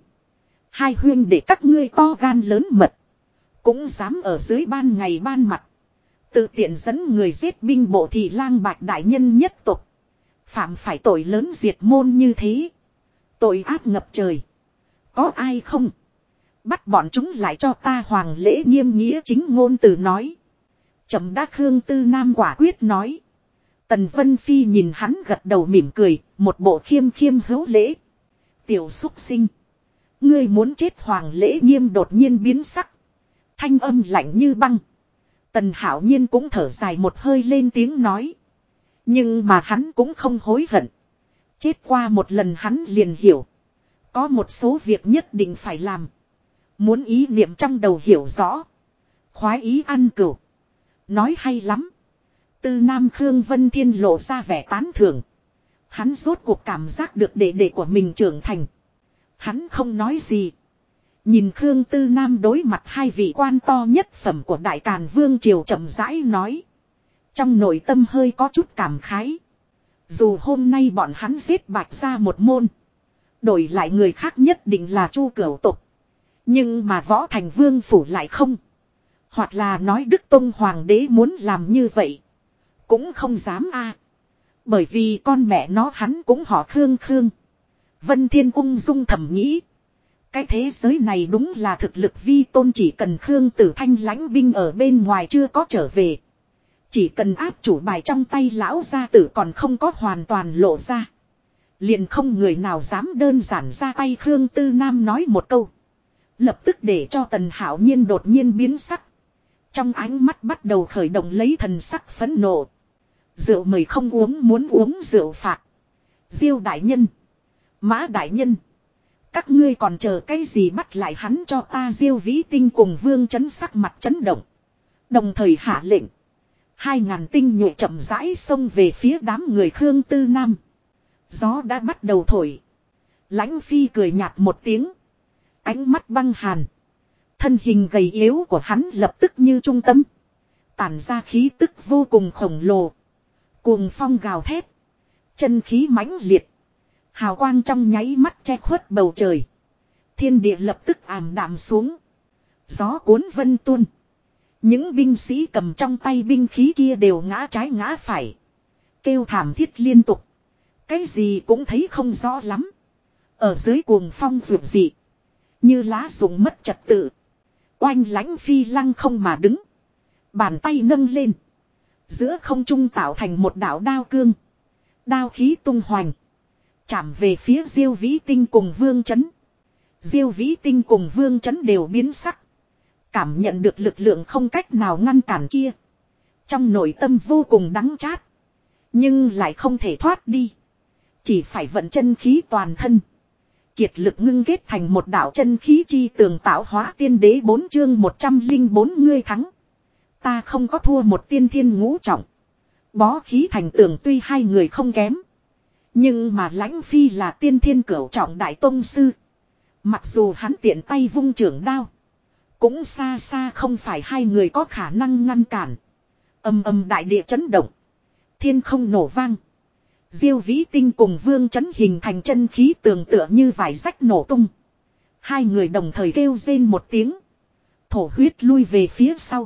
2 huynh để các ngươi to gan lớn mật, cũng dám ở dưới ban ngày ban mặt tự tiện dẫn người giết binh bộ Thị Lang Bạch đại nhân nhất tộc. Phạm phải tội lớn diệt môn như thế, tội ác ngập trời. Có ai không? Bắt bọn chúng lại cho ta. Hoàng Lễ Nghiêm nghĩa chính ngôn từ nói. Chậm đã. Khương Tư Nam quả quyết nói. Tần Vân Phi nhìn hắn gật đầu mỉm cười, một bộ khiêm khiêm hữu lễ. Tiểu xúc sinh. Ngươi muốn chết Hoàng Lễ Nghiêm đột nhiên biến sắc. Thanh âm lạnh như băng. Tần Hạo Nhiên cũng thở dài một hơi lên tiếng nói. Nhưng mà hắn cũng không hối hận. Chết qua một lần hắn liền hiểu. Có một số việc nhất định phải làm. Muốn ý niệm trong đầu hiểu rõ. Khoái ý ăn cửu. Nói hay lắm. Tư Nam Khương Vân Thiên lộ ra vẻ tán thưởng. Hắn rốt cuộc cảm giác được đệ đệ của mình trưởng thành. Hắn không nói gì. Nhìn Khương Tư Nam đối mặt hai vị quan to nhất phẩm của Đại Càn Vương Triều chậm rãi nói. Trong nội tâm hơi có chút cảm khái. Dù hôm nay bọn hắn giết Bạch ra một môn. Đổi lại người khác nhất định là Chu Cửu tộc. Nhưng mà Võ Thành Vương phủ lại không. Hoặc là nói Đức Tông Hoàng đế muốn làm như vậy. Cũng không dám Bởi vì con mẹ nó hắn cũng họ Khương Khương. Vân Thiên ung dung thầm nghĩ. Cái thế giới này đúng là thực lực vi tôn, chỉ cần Khương Tử Thanh lãnh binh ở bên ngoài chưa có trở về. Chỉ cần áp chủ bài trong tay lão gia tử còn không có hoàn toàn lộ ra. Liền không người nào dám đơn giản ra tay. Khương Tư Nam nói một câu. Lập tức để cho Tần Hạo Nhiên đột nhiên biến sắc. Trong ánh mắt bắt đầu khởi động lấy thần sắc phẫn nộ. Rượu mời không uống, muốn uống rượu phạt. Diêu đại nhân. Mã đại nhân. Các ngươi còn chờ cái gì, bắt lại hắn cho ta. Diêu Vĩ Tinh cùng Vương Chấn sắc mặt chấn động. Đồng thời hạ lệnh. 2000 tinh nhuệ chậm rãi xông về phía đám người Khương Tư Nam. Gió đã bắt đầu thổi. Lãnh Phi cười nhạt một tiếng. Ánh mắt băng hàn. Thân hình gầy yếu của hắn lập tức như trung tâm. Tản ra khí tức vô cùng khổng lồ. Cuồng phong gào thét. Chân khí mãnh liệt. Hào quang trong nháy mắt che khuất bầu trời. Thiên địa lập tức ảm đạm xuống. Gió cuốn vân tuôn. Những binh sĩ cầm trong tay binh khí kia đều ngã trái ngã phải. Kêu thảm thiết liên tục. Cái gì cũng thấy không rõ lắm. Ở dưới cuồng phong rượu dị. Như lá rụng mất trật tự. Oanh Lãnh Phi lăng không mà đứng. Bàn tay nâng lên. Giữa không trung tạo thành một đạo đao cương. Đao khí tung hoành. Chạm về phía Diêu Vĩ Tinh cùng Vương Chấn. Diêu Vĩ Tinh cùng Vương Chấn đều biến sắc. Cảm nhận được lực lượng không cách nào ngăn cản kia. Trong nội tâm vô cùng đắng chát. Nhưng lại không thể thoát đi. Chỉ phải vận chân khí toàn thân. Kiệt lực ngưng kết thành một đạo chân khí chi tường, tạo hóa tiên đế 4 chương 104 ngươi thắng. Ta không có thua một tiên thiên ngũ trọng. Bó khí thành tường tuy hai người không kém. Nhưng mà Lãnh Phi là tiên thiên cửu trọng đại tông sư. Mặc dù hắn tiện tay vung trưởng đao. Cũng xa xa không phải hai người có khả năng ngăn cản. Âm âm đại địa chấn động. Thiên không nổ vang. Diêu Vĩ Tinh cùng Vương Chấn hình thành chân khí tường tựa như vải rách nổ tung. Hai người đồng thời kêu rên một tiếng. Thổ huyết lui về phía sau.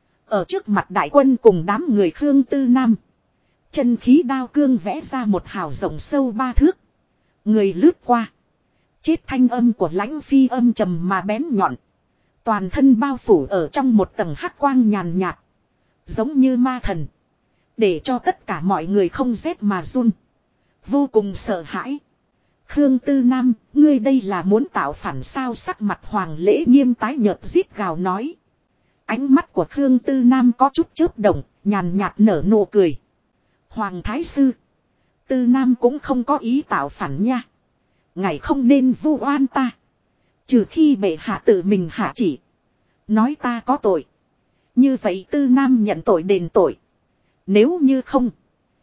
Ở trước mặt đại quân cùng đám người Khương Tư Nam. Chân khí đao cương vẽ ra một hào rộng sâu 3 thước. Người lướt qua. Chết thanh âm của Lãnh Phi âm trầm mà bén nhọn. Toàn thân bao phủ ở trong một tầng hắc quang nhàn nhạt. Giống như ma thần. Để cho tất cả mọi người không rét mà run. Vô cùng sợ hãi. Khương Tư Nam, ngươi đây là muốn tạo phản sao? Sắc mặt Hoàng Lễ Nghiêm tái nhợt rít gào nói. Ánh mắt của Khương Tư Nam có chút chớp động, nhàn nhạt nở nụ cười. Hoàng Thái Sư. Tư Nam cũng không có ý tạo phản nha. Ngài không nên vu oan ta. Trừ khi bệ hạ tự mình hạ chỉ. Nói ta có tội. Như vậy Tư Nam nhận tội đền tội. Nếu như không.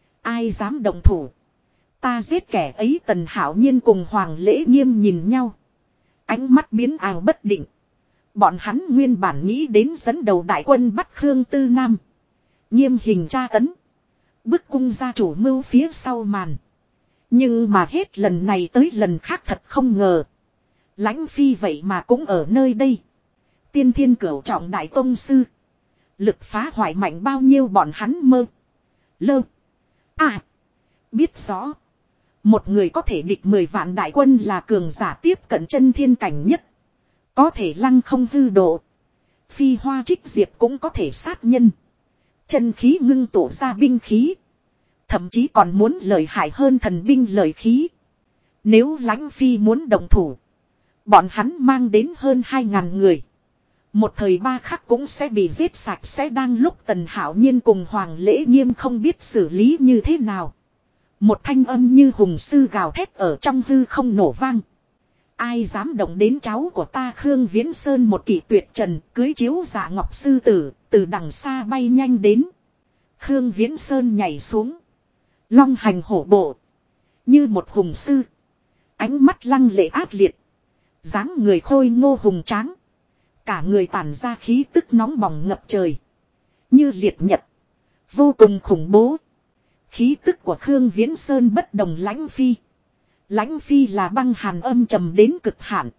Ai dám đồng thủ. Ta giết kẻ ấy. Tần Hạo Nhiên cùng Hoàng Lễ Nghiêm nhìn nhau. Ánh mắt biến ảo bất định. Bọn hắn nguyên bản nghĩ đến dẫn đầu đại quân bắt Khương Tư Nam. Nghiêm hình tra tấn. Bức cung gia chủ mưu phía sau màn. Nhưng mà hết lần này tới lần khác thật không ngờ. Lãnh Phi vậy mà cũng ở nơi đây. Tiên thiên cửu trọng đại tông sư. Lực phá hoại mạnh bao nhiêu bọn hắn mơ. Lơ. Biết rõ. Một người có thể địch 10 vạn đại quân là cường giả tiếp cận chân thiên cảnh nhất. Có thể lăng không hư độ. Phi hoa trích diệp cũng có thể sát nhân. Chân khí ngưng tụ ra binh khí. Thậm chí còn muốn lợi hại hơn thần binh lợi khí. Nếu Lãnh Phi muốn động thủ, bọn hắn mang đến hơn 2.000 người. Một thời ba khắc cũng sẽ bị giết sạch, sẽ đang lúc Tần Hạo Nhiên cùng Hoàng Lễ Nghiêm không biết xử lý như thế nào. Một thanh âm như hùng sư gào thét ở trong hư không nổ vang. Ai dám động đến cháu của ta Khương Viễn Sơn, một kỷ tuyệt trần cưới chiếu dạ ngọc sư tử, từ đằng xa bay nhanh đến. Khương Viễn Sơn nhảy xuống. Long hành hổ bộ. Như một hùng sư. Ánh mắt lăng lệ ác liệt. Dáng người khôi ngô hùng tráng. Cả người tản ra khí tức nóng bỏng ngập trời. Như liệt nhật. Vô cùng khủng bố. Khí tức của Khương Viễn Sơn bất đồng Lãnh Phi. Lãnh Phi là băng hàn âm trầm đến cực hạn.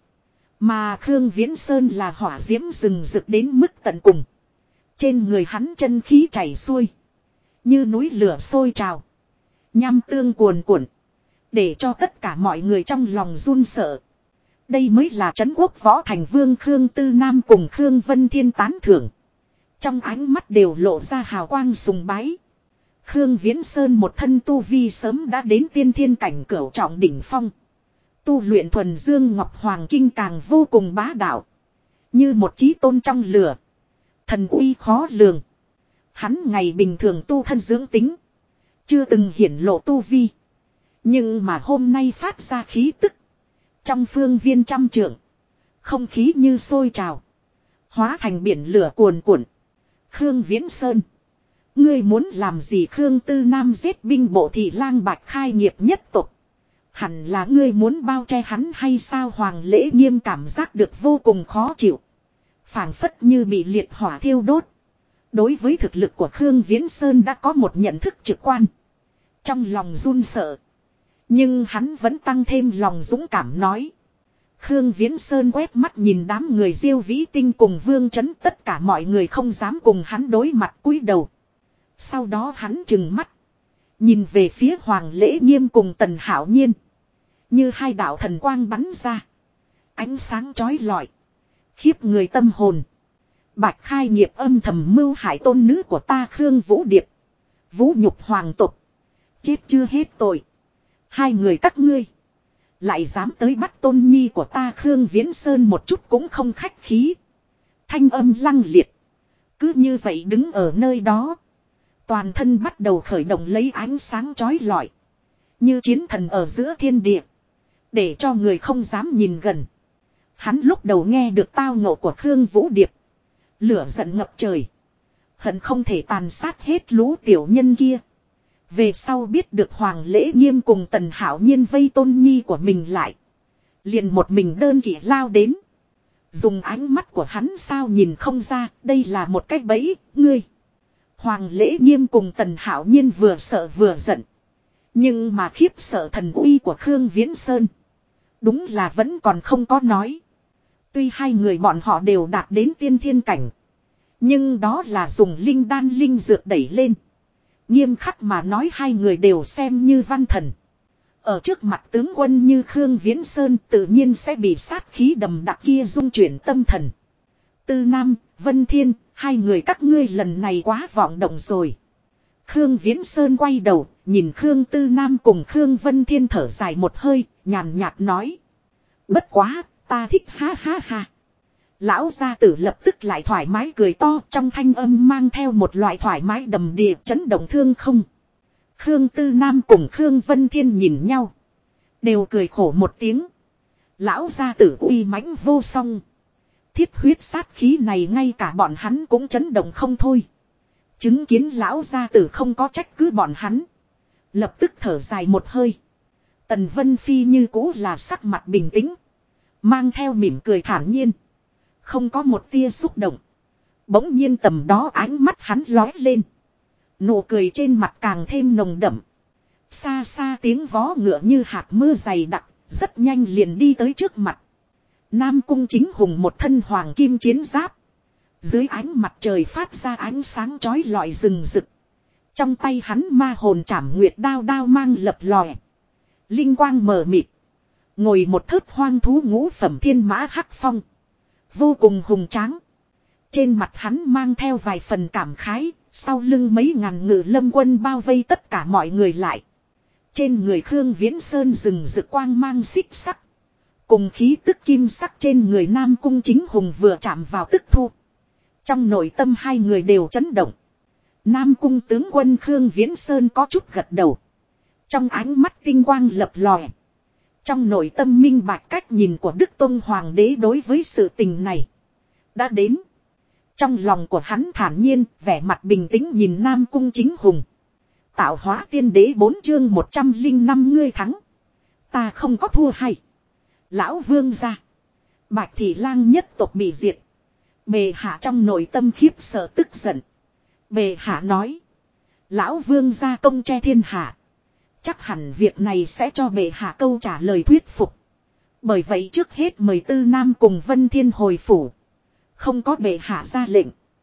Mà Khương Viễn Sơn là hỏa diễm rừng rực đến mức tận cùng. Trên người hắn chân khí chảy xuôi. Như núi lửa sôi trào. Nham tương cuồn cuộn. Để cho tất cả mọi người trong lòng run sợ. Đây mới là trấn quốc võ thành vương Khương Tư Nam cùng Khương Vân Thiên tán thưởng. Trong ánh mắt đều lộ ra hào quang sùng bái. Khương Viễn Sơn một thân tu vi sớm đã đến tiên thiên cảnh cửu trọng đỉnh phong. Tu luyện thuần dương ngọc hoàng kinh càng vô cùng bá đạo. Như một chí tôn trong lửa. Thần uy khó lường. Hắn ngày bình thường tu thân dưỡng tính. Chưa từng hiển lộ tu vi. Nhưng mà hôm nay phát ra khí tức. Trong phương viên trăm trượng. Không khí như sôi trào. Hóa thành biển lửa cuồn cuộn. Khương Viễn Sơn. Ngươi muốn làm gì? Khương Tư Nam giết binh bộ thị lang Bạch khai nghiệp nhất tộc. Hẳn là ngươi muốn bao che hắn hay sao? Hoàng Lễ Nghiêm cảm giác được vô cùng khó chịu. Phảng phất như bị liệt hỏa thiêu đốt. Đối với thực lực của Khương Viễn Sơn đã có một nhận thức trực quan. Trong lòng run sợ. Nhưng hắn vẫn tăng thêm lòng dũng cảm nói. Khương Viễn Sơn quét mắt nhìn đám người Diêu Vĩ Tinh cùng Vương Chấn, tất cả mọi người không dám cùng hắn đối mặt cúi đầu. Sau đó hắn trừng mắt. Nhìn về phía Hoàng Lễ Nghiêm cùng Tần Hạo Nhiên. Như hai đạo thần quang bắn ra. Ánh sáng chói lọi. Khiếp người tâm hồn. Bạch khai nghiệp âm thầm mưu hại tôn nữ của ta Khương Vũ Điệp. Vũ nhục hoàng tộc. Chết chưa hết tội. Hai người các ngươi. Lại dám tới bắt tôn nhi của ta Khương Viễn Sơn một chút cũng không khách khí. Thanh âm lăng liệt. Cứ như vậy đứng ở nơi đó. Toàn thân bắt đầu khởi động lấy ánh sáng chói lọi. Như chiến thần ở giữa thiên địa. Để cho người không dám nhìn gần. Hắn lúc đầu nghe được tao ngộ của Khương Vũ Điệp. Lửa giận ngập trời. Hận không thể tàn sát hết lũ tiểu nhân kia. Về sau biết được Hoàng Lễ Nghiêm cùng Tần Hạo Nhiên vây tôn nhi của mình lại. Liền một mình đơn kỷ lao đến. Dùng ánh mắt của hắn sao nhìn không ra, đây là một cái bẫy, ngươi. Hoàng Lễ Nghiêm cùng Tần Hạo Nhiên vừa sợ vừa giận. Nhưng mà khiếp sợ thần uy của Khương Viễn Sơn. Đúng là vẫn còn không có nói. Tuy hai người bọn họ đều đạt đến tiên thiên cảnh. Nhưng đó là dùng linh đan linh dược đẩy lên. Nghiêm khắc mà nói hai người đều xem như văn thần. Ở trước mặt tướng quân như Khương Viễn Sơn tự nhiên sẽ bị sát khí đầm đặc kia dung chuyển tâm thần. Tư Nam, Vân Thiên, hai người các ngươi lần này quá vọng động rồi. Khương Viễn Sơn quay đầu, nhìn Khương Tư Nam cùng Khương Vân Thiên thở dài một hơi, nhàn nhạt nói. Bất quá, ta thích ha ha ha. Lão gia tử lập tức lại thoải mái cười to, trong thanh âm mang theo một loại thoải mái đầm đìa chấn động thương không. Khương Tư Nam cùng Khương Vân Thiên nhìn nhau. Đều cười khổ một tiếng. Lão gia tử uy mãnh vô song. Thiết huyết sát khí này ngay cả bọn hắn cũng chấn động không thôi. Chứng kiến lão gia tử không có trách cứ bọn hắn. Lập tức thở dài một hơi. Tần Vân Phi như cũ là sắc mặt bình tĩnh. Mang theo mỉm cười thản nhiên. Không có một tia xúc động. Bỗng nhiên tầm đó ánh mắt hắn lói lên. Nụ cười trên mặt càng thêm nồng đậm. Xa xa tiếng vó ngựa như hạt mưa dày đặc. Rất nhanh liền đi tới trước mặt. Nam Cung Chính Hùng một thân hoàng kim chiến giáp. Dưới ánh mặt trời phát ra ánh sáng chói lọi rừng rực. Trong tay hắn ma hồn trảm nguyệt đao đao mang lập lòe. Linh quang mờ mịt. Ngồi một thớt hoang thú ngũ phẩm thiên mã hắc phong. Vô cùng hùng tráng. Trên mặt hắn mang theo vài phần cảm khái, Sau lưng mấy ngàn ngự lâm quân bao vây tất cả mọi người lại. Trên người Khương Viễn Sơn rừng rực quang mang xích sắc. Cùng khí tức kim sắc trên người Nam Cung Chính Hùng vừa chạm vào tức thu. Trong nội tâm hai người đều chấn động. Nam Cung tướng quân Khương Viễn Sơn có chút gật đầu. Trong ánh mắt tinh quang lập lòe. Trong nội tâm minh bạch cách nhìn của Đức Tông Hoàng đế đối với sự tình này. Đã đến. Trong lòng của hắn thản nhiên, vẻ mặt bình tĩnh nhìn Nam Cung Chính Hùng. Tạo hóa tiên đế 4 chương 105 ngươi thắng. Ta không có thua hay. Lão vương gia. Bạch Thị Lang nhất tộc bị diệt. Bệ hạ trong nội tâm khiếp sợ tức giận. Bệ hạ nói. Lão vương gia công che thiên hạ. Chắc hẳn việc này sẽ cho bệ hạ câu trả lời thuyết phục. Bởi vậy trước hết mời Tư Nam cùng Vân Thiên hồi phủ. Không có bệ hạ ra lệnh.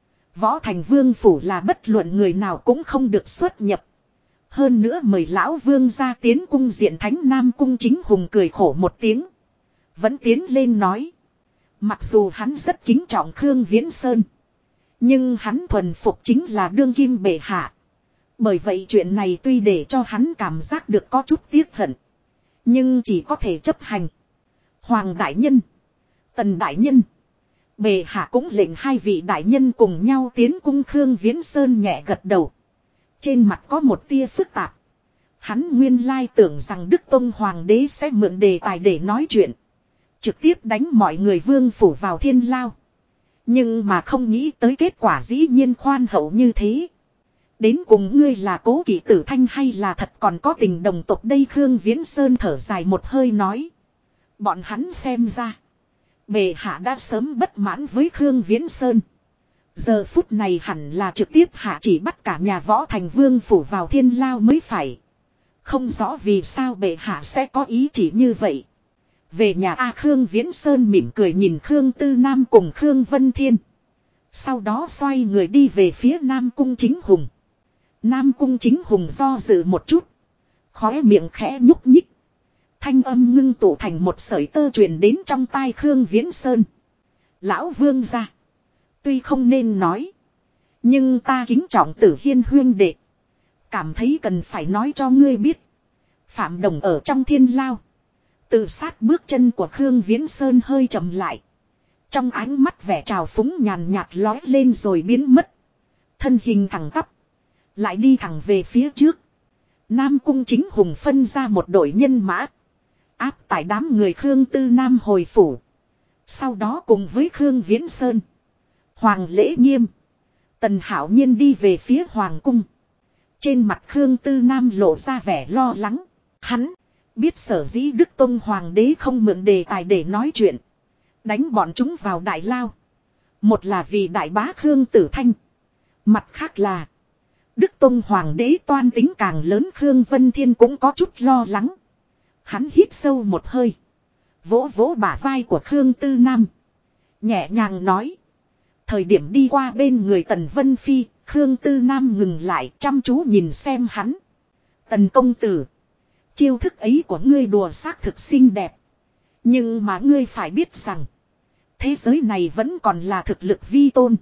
Võ Thành Vương phủ là bất luận người nào cũng không được xuất nhập. Hơn nữa mời lão vương ra tiến cung diện thánh Nam Cung Chính Hùng cười khổ một tiếng. Vẫn tiến lên nói. Mặc dù hắn rất kính trọng Khương Viễn Sơn. Nhưng hắn thuần phục chính là đương kim bệ hạ. Bởi vậy chuyện này tuy để cho hắn cảm giác được có chút tiếc hận. Nhưng chỉ có thể chấp hành. Hoàng đại nhân. Tần đại nhân. Bệ hạ cũng lệnh hai vị đại nhân cùng nhau tiến cung. Khương Viễn Sơn nhẹ gật đầu. Trên mặt có một tia phức tạp. Hắn nguyên lai tưởng rằng Đức Tông Hoàng đế sẽ mượn đề tài để nói chuyện. Trực tiếp đánh mọi người vương phủ vào thiên lao. Nhưng mà không nghĩ tới kết quả dĩ nhiên khoan hậu như thế. Đến cùng ngươi là cố kỵ tử thanh hay là thật còn có tình đồng tộc đây? Khương Viễn Sơn thở dài một hơi nói. Bọn hắn xem ra. Bệ hạ đã sớm bất mãn với Khương Viễn Sơn. Giờ phút này hẳn là trực tiếp hạ chỉ bắt cả nhà Võ Thành Vương phủ vào thiên lao mới phải. Không rõ vì sao bệ hạ sẽ có ý chỉ như vậy. Về nhà A. Khương Viễn Sơn mỉm cười nhìn Khương Tư Nam cùng Khương Vân Thiên. Sau đó xoay người đi về phía Nam Cung Chính Hùng. Nam Cung Chính Hùng do dự một chút. Khóe miệng khẽ nhúc nhích. Thanh âm ngưng tụ thành một sợi tơ truyền đến trong tai Khương Viễn Sơn. Lão vương gia. Tuy không nên nói. Nhưng ta kính trọng Tử Hiên huyên đệ. Cảm thấy cần phải nói cho ngươi biết. Phạm Đồng ở trong thiên lao. Tự sát bước chân của Khương Viễn Sơn hơi chậm lại. Trong ánh mắt vẻ trào phúng nhàn nhạt lói lên rồi biến mất. Thân hình thẳng tắp. Lại đi thẳng về phía trước. Nam Cung Chính Hùng phân ra một đội nhân mã. Áp tại đám người Khương Tư Nam hồi phủ. Sau đó cùng với Khương Viễn Sơn. Hoàng Lễ Nghiêm. Tần Hảo Nhiên đi về phía Hoàng Cung. Trên mặt Khương Tư Nam lộ ra vẻ lo lắng. Hắn biết sở dĩ Đức Tông Hoàng đế không mượn đề tài để nói chuyện. Đánh bọn chúng vào đại lao. Một là vì đại bá Khương Tử Thanh. Mặt khác là Đức Tông Hoàng đế toan tính càng lớn. Khương Vân Thiên cũng có chút lo lắng. Hắn hít sâu một hơi. Vỗ vỗ bả vai của Khương Tư Nam. Nhẹ nhàng nói. Thời điểm đi qua bên người Tần Vân Phi. Khương Tư Nam ngừng lại chăm chú nhìn xem hắn. Tần công tử. Chiêu thức ấy của ngươi đùa xác thực xinh đẹp. Nhưng mà ngươi phải biết rằng. Thế giới này vẫn còn là thực lực vi tôn.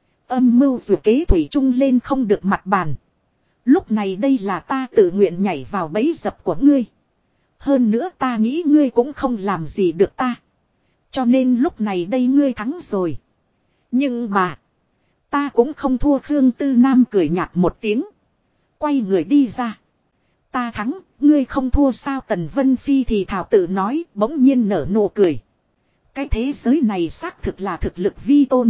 Âm mưu dù kế thủy chung lên không được mặt bàn. Lúc này đây là ta tự nguyện nhảy vào bẫy dập của ngươi. Hơn nữa ta nghĩ ngươi cũng không làm gì được ta. Cho nên lúc này đây ngươi thắng rồi. Nhưng mà. Ta cũng không thua. Khương Tư Nam cười nhạt một tiếng. Quay người đi ra. Ta thắng, ngươi không thua sao? Tần Vân Phi thì thảo tự nói, bỗng nhiên nở nụ cười. Cái thế giới này xác thực là thực lực vi tôn.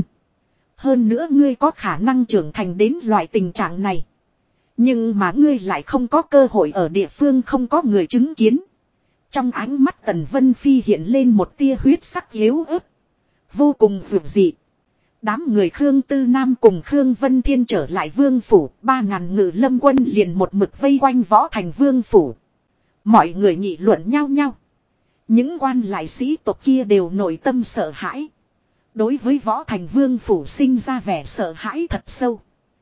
Hơn nữa ngươi có khả năng trưởng thành đến loại tình trạng này. Nhưng mà ngươi lại không có cơ hội ở địa phương không có người chứng kiến. Trong ánh mắt Tần Vân Phi hiện lên một tia huyết sắc yếu ớt. Vô cùng dịu dị. Đám người Khương Tư Nam cùng Khương Vân Thiên trở lại vương phủ. 3.000 ngự lâm quân liền một mực vây quanh Võ Thành vương phủ. Mọi người nghị luận nhau nhau. Những quan lại sĩ tộc kia đều nội tâm sợ hãi. Đối với Võ Thành vương phủ sinh ra vẻ sợ hãi thật sâu.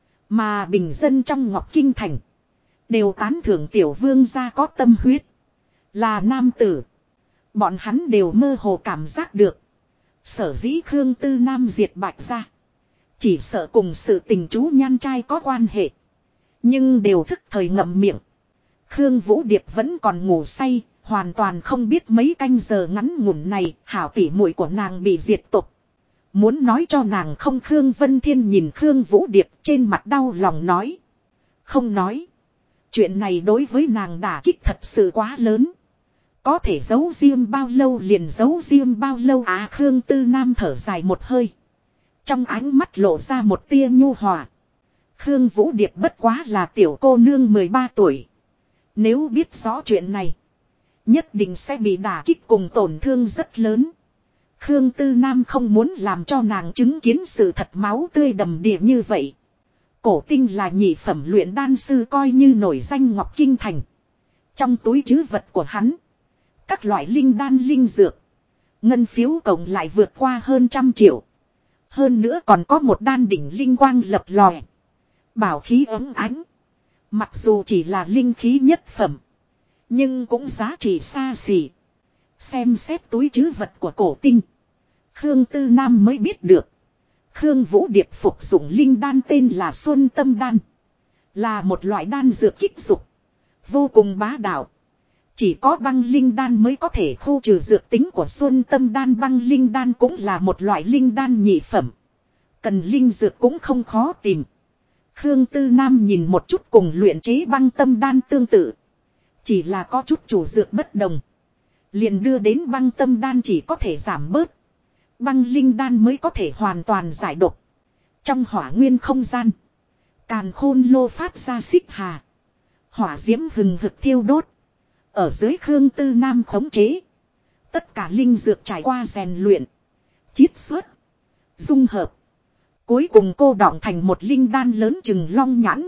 Mà bình dân trong Ngọc Kinh Thành đều tán thưởng tiểu vương gia có tâm huyết. Là nam tử. Bọn hắn đều mơ hồ cảm giác được. Sở dĩ Khương Tư Nam diệt Bạch ra. Chỉ sợ cùng sự tình chú nhan trai có quan hệ. Nhưng đều thức thời ngậm miệng. Khương Vũ Điệp vẫn còn ngủ say, hoàn toàn không biết mấy canh giờ ngắn ngủn này, hảo tỉ muội của nàng bị diệt tộc. Muốn nói cho nàng không, Khương Vân Thiên nhìn Khương Vũ Điệp trên mặt đau lòng nói. Không nói. Chuyện này đối với nàng đả kích thật sự quá lớn. Có thể giấu riêng bao lâu liền giấu riêng bao lâu à. Khương Tư Nam thở dài một hơi. Trong ánh mắt lộ ra một tia nhu hòa. Khương Vũ Điệp bất quá là tiểu cô nương 13 tuổi. Nếu biết rõ chuyện này, nhất định sẽ bị đả kích cùng tổn thương rất lớn. Khương Tư Nam không muốn làm cho nàng chứng kiến sự thật máu tươi đầm đìa như vậy. Cổ Tinh là nhị phẩm luyện đan sư, coi như nổi danh Ngọc Kinh Thành. Trong túi trữ vật của hắn, các loại linh đan linh dược, ngân phiếu cộng lại vượt qua hơn 100 triệu. Hơn nữa còn có một đan đỉnh linh quang lập lòe, bảo khí ấm ánh. Mặc dù chỉ là linh khí nhất phẩm, nhưng cũng giá trị xa xỉ. Xem xét túi trữ vật của Cổ Tinh, Khương Tư Nam mới biết được Khương Vũ Điệp phục dụng linh đan tên là Xuân Tâm Đan. Là một loại đan dược kích dục, vô cùng bá đạo. Chỉ có băng linh đan mới có thể khu trừ dược tính của Xuân Tâm Đan. Băng linh đan cũng là một loại linh đan nhị phẩm, cần linh dược cũng không khó tìm. Khương Tư Nam nhìn một chút cùng luyện chế băng tâm đan tương tự, chỉ là có chút chủ dược bất đồng, liền đưa đến băng tâm đan chỉ có thể giảm bớt, băng linh đan mới có thể hoàn toàn giải độc. Trong hỏa nguyên không gian, càn khôn lô phát ra xích hà, hỏa diễm hừng hực thiêu đốt. Ở dưới Khương Tư Nam khống chế, tất cả linh dược trải qua rèn luyện, chiết xuất, dung hợp, cuối cùng cô đọng thành một linh đan lớn chừng long nhãn,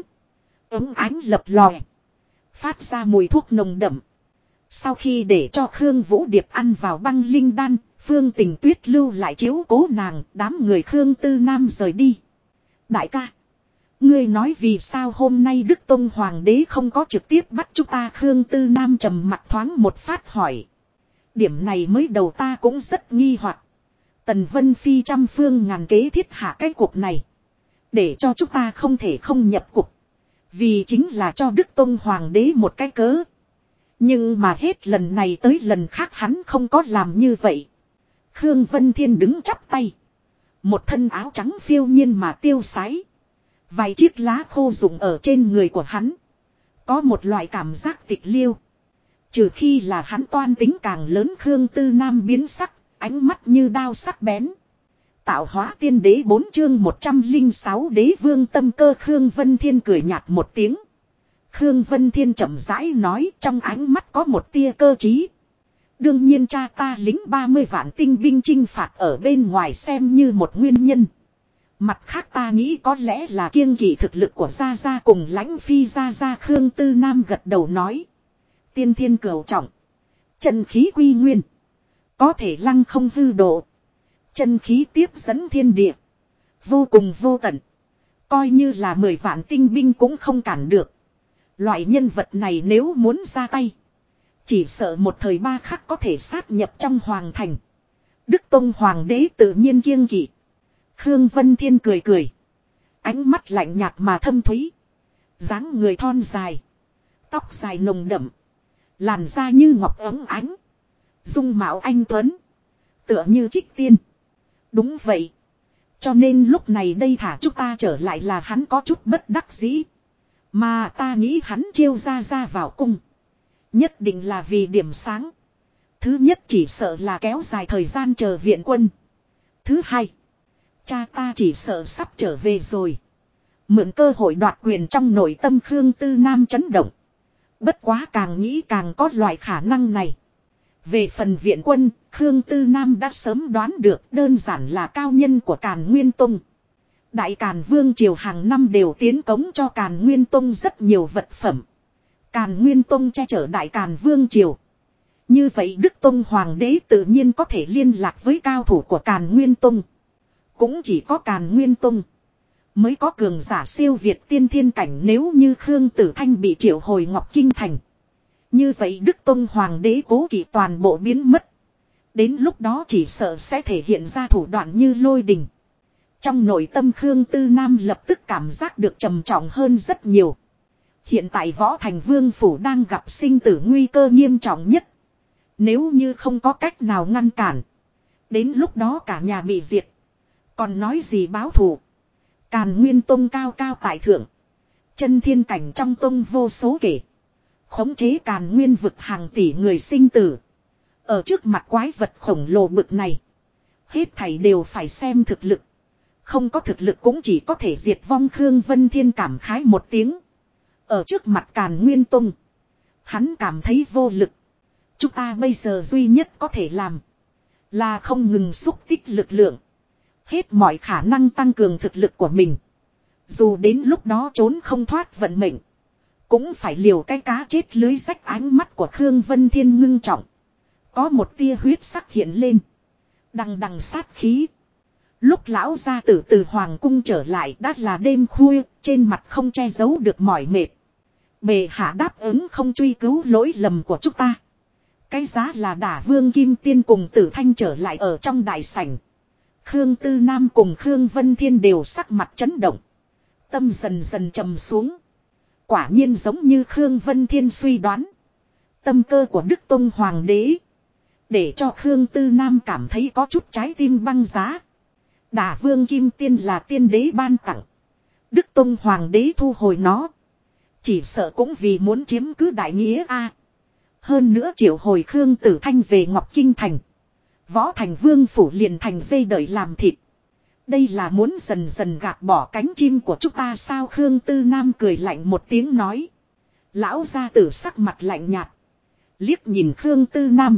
ấm ánh lập lòe, phát ra mùi thuốc nồng đậm. Sau khi để cho Khương Vũ Điệp ăn vào băng linh đan, Phương Tình Tuyết lưu lại chiếu cố nàng. Đám người Khương Tư Nam rời đi. Đại ca, ngươi nói vì sao hôm nay Đức Tông Hoàng đế không có trực tiếp bắt chúng ta? Khương Tư Nam trầm mặt thoáng một phát hỏi. Điểm này mới đầu ta cũng rất nghi hoặc. Tần Vân Phi trăm phương ngàn kế thiết hạ cái cuộc này, để cho chúng ta không thể không nhập cuộc, vì chính là cho Đức Tông Hoàng đế một cái cớ. Nhưng mà hết lần này tới lần khác hắn không có làm như vậy. Khương Vân Thiên đứng chắp tay, một thân áo trắng phiêu nhiên mà tiêu sái. Vài chiếc lá khô rụng ở trên người của hắn, có một loại cảm giác tịch liêu. Trừ khi là hắn toan tính càng lớn. Khương Tư Nam biến sắc, ánh mắt như đao sắc bén. Tạo hóa tiên đế 4 chương 106 đế vương tâm cơ. Khương Vân Thiên cười nhạt một tiếng. Khương Vân Thiên chậm rãi nói, trong ánh mắt có một tia cơ trí. Đương nhiên cha ta lính 30 vạn tinh binh chinh phạt ở bên ngoài xem như một nguyên nhân. Mặt khác ta nghĩ có lẽ là kiêng kỵ thực lực của Gia Gia cùng Lãnh Phi Gia Gia. Khương Tư Nam gật đầu nói. Tiên thiên cửu trọng, chân khí quy nguyên, có thể lăng không hư độ, chân khí tiếp dẫn thiên địa, vô cùng vô tận. Coi như là 10 vạn tinh binh cũng không cản được. Loại nhân vật này nếu muốn ra tay, chỉ sợ một thời ba khắc có thể sát nhập trong hoàng thành. Đức Tông Hoàng đế tự nhiên kiêng kỵ. Khương Vân Thiên cười cười, ánh mắt lạnh nhạt mà thâm thúy. Dáng người thon dài, tóc dài nồng đậm, làn da như ngọc óng ánh, dung mạo anh tuấn, tựa như trích tiên. Đúng vậy. Cho nên lúc này đây thả chúng ta trở lại là hắn có chút bất đắc dĩ. Mà ta nghĩ hắn chiêu Gia Gia vào cung, nhất định là vì điểm sáng. Thứ nhất chỉ sợ là kéo dài thời gian chờ viện quân. Thứ hai, cha ta chỉ sợ sắp trở về rồi, mượn cơ hội đoạt quyền. Trong nội tâm Khương Tư Nam chấn động. Bất quá càng nghĩ càng có loại khả năng này. Về phần viện quân, Khương Tư Nam đã sớm đoán được, đơn giản là cao nhân của Càn Nguyên Tông. Đại Càn Vương triều hàng năm đều tiến cống cho Càn Nguyên Tông rất nhiều vật phẩm. Càn Nguyên Tông che chở Đại Càn Vương triều. Như vậy Đức Tông Hoàng đế tự nhiên có thể liên lạc với cao thủ của Càn Nguyên Tông. Cũng chỉ có Càn Nguyên Tông mới có cường giả siêu việt tiên thiên cảnh. Nếu như Khương Tử Thanh bị triệu hồi Ngọc Kinh Thành, như vậy Đức Tông Hoàng đế cố kỵ toàn bộ biến mất. Đến lúc đó chỉ sợ sẽ thể hiện ra thủ đoạn như lôi đình. Trong nội tâm Khương Tư Nam lập tức cảm giác được trầm trọng hơn rất nhiều. Hiện tại Võ Thành Vương Phủ đang gặp sinh tử nguy cơ nghiêm trọng nhất. Nếu như không có cách nào ngăn cản. Đến lúc đó cả nhà bị diệt. Còn nói gì báo thù. Càn Nguyên Tông cao cao tại thượng. Chân thiên cảnh trong tông vô số kể. Khống chế Càn Nguyên vực hàng tỷ người sinh tử. Ở trước mặt quái vật khổng lồ bực này. Hết thảy đều phải xem thực lực. Không có thực lực cũng chỉ có thể diệt vong. Khương Vân Thiên cảm khái một tiếng. Ở trước mặt Càn Nguyên Tông. Hắn cảm thấy vô lực. Chúng ta bây giờ duy nhất có thể làm. Là không ngừng xúc tích lực lượng. Hết mọi khả năng tăng cường thực lực của mình. Dù đến lúc đó trốn không thoát vận mệnh. Cũng phải liều cái cá chết lưới rách. Ánh mắt của Khương Vân Thiên ngưng trọng. Có một tia huyết sắc hiện lên. Đằng đằng sát khí. Lúc lão gia tử từ hoàng cung trở lại đã là đêm khuya. Trên mặt không che giấu được mỏi mệt. Bệ hạ đáp ứng không truy cứu lỗi lầm của chúng ta. Cái giá là đả Vương Kim Tiên cùng Tử Thanh trở lại ở trong đại sảnh. Khương Tư Nam cùng Khương Vân Thiên đều sắc mặt chấn động. Tâm dần dần trầm xuống. Quả nhiên giống như Khương Vân Thiên suy đoán. Tâm cơ của Đức Tông Hoàng đế. Để cho Khương Tư Nam cảm thấy có chút trái tim băng giá. Đả Vương Kim Tiên là tiên đế ban tặng. Đức Tông Hoàng đế thu hồi nó. Chỉ sợ cũng vì muốn chiếm cứ đại nghĩa a. Hơn nữa triệu hồi Khương Tử Thanh về Ngọc Kinh Thành. Võ Thành Vương Phủ liền thành dây đợi làm thịt. Đây là muốn dần dần gạt bỏ cánh chim của chúng ta sao? Khương Tư Nam cười lạnh một tiếng nói. Lão gia tử sắc mặt lạnh nhạt. Liếc nhìn Khương Tư Nam.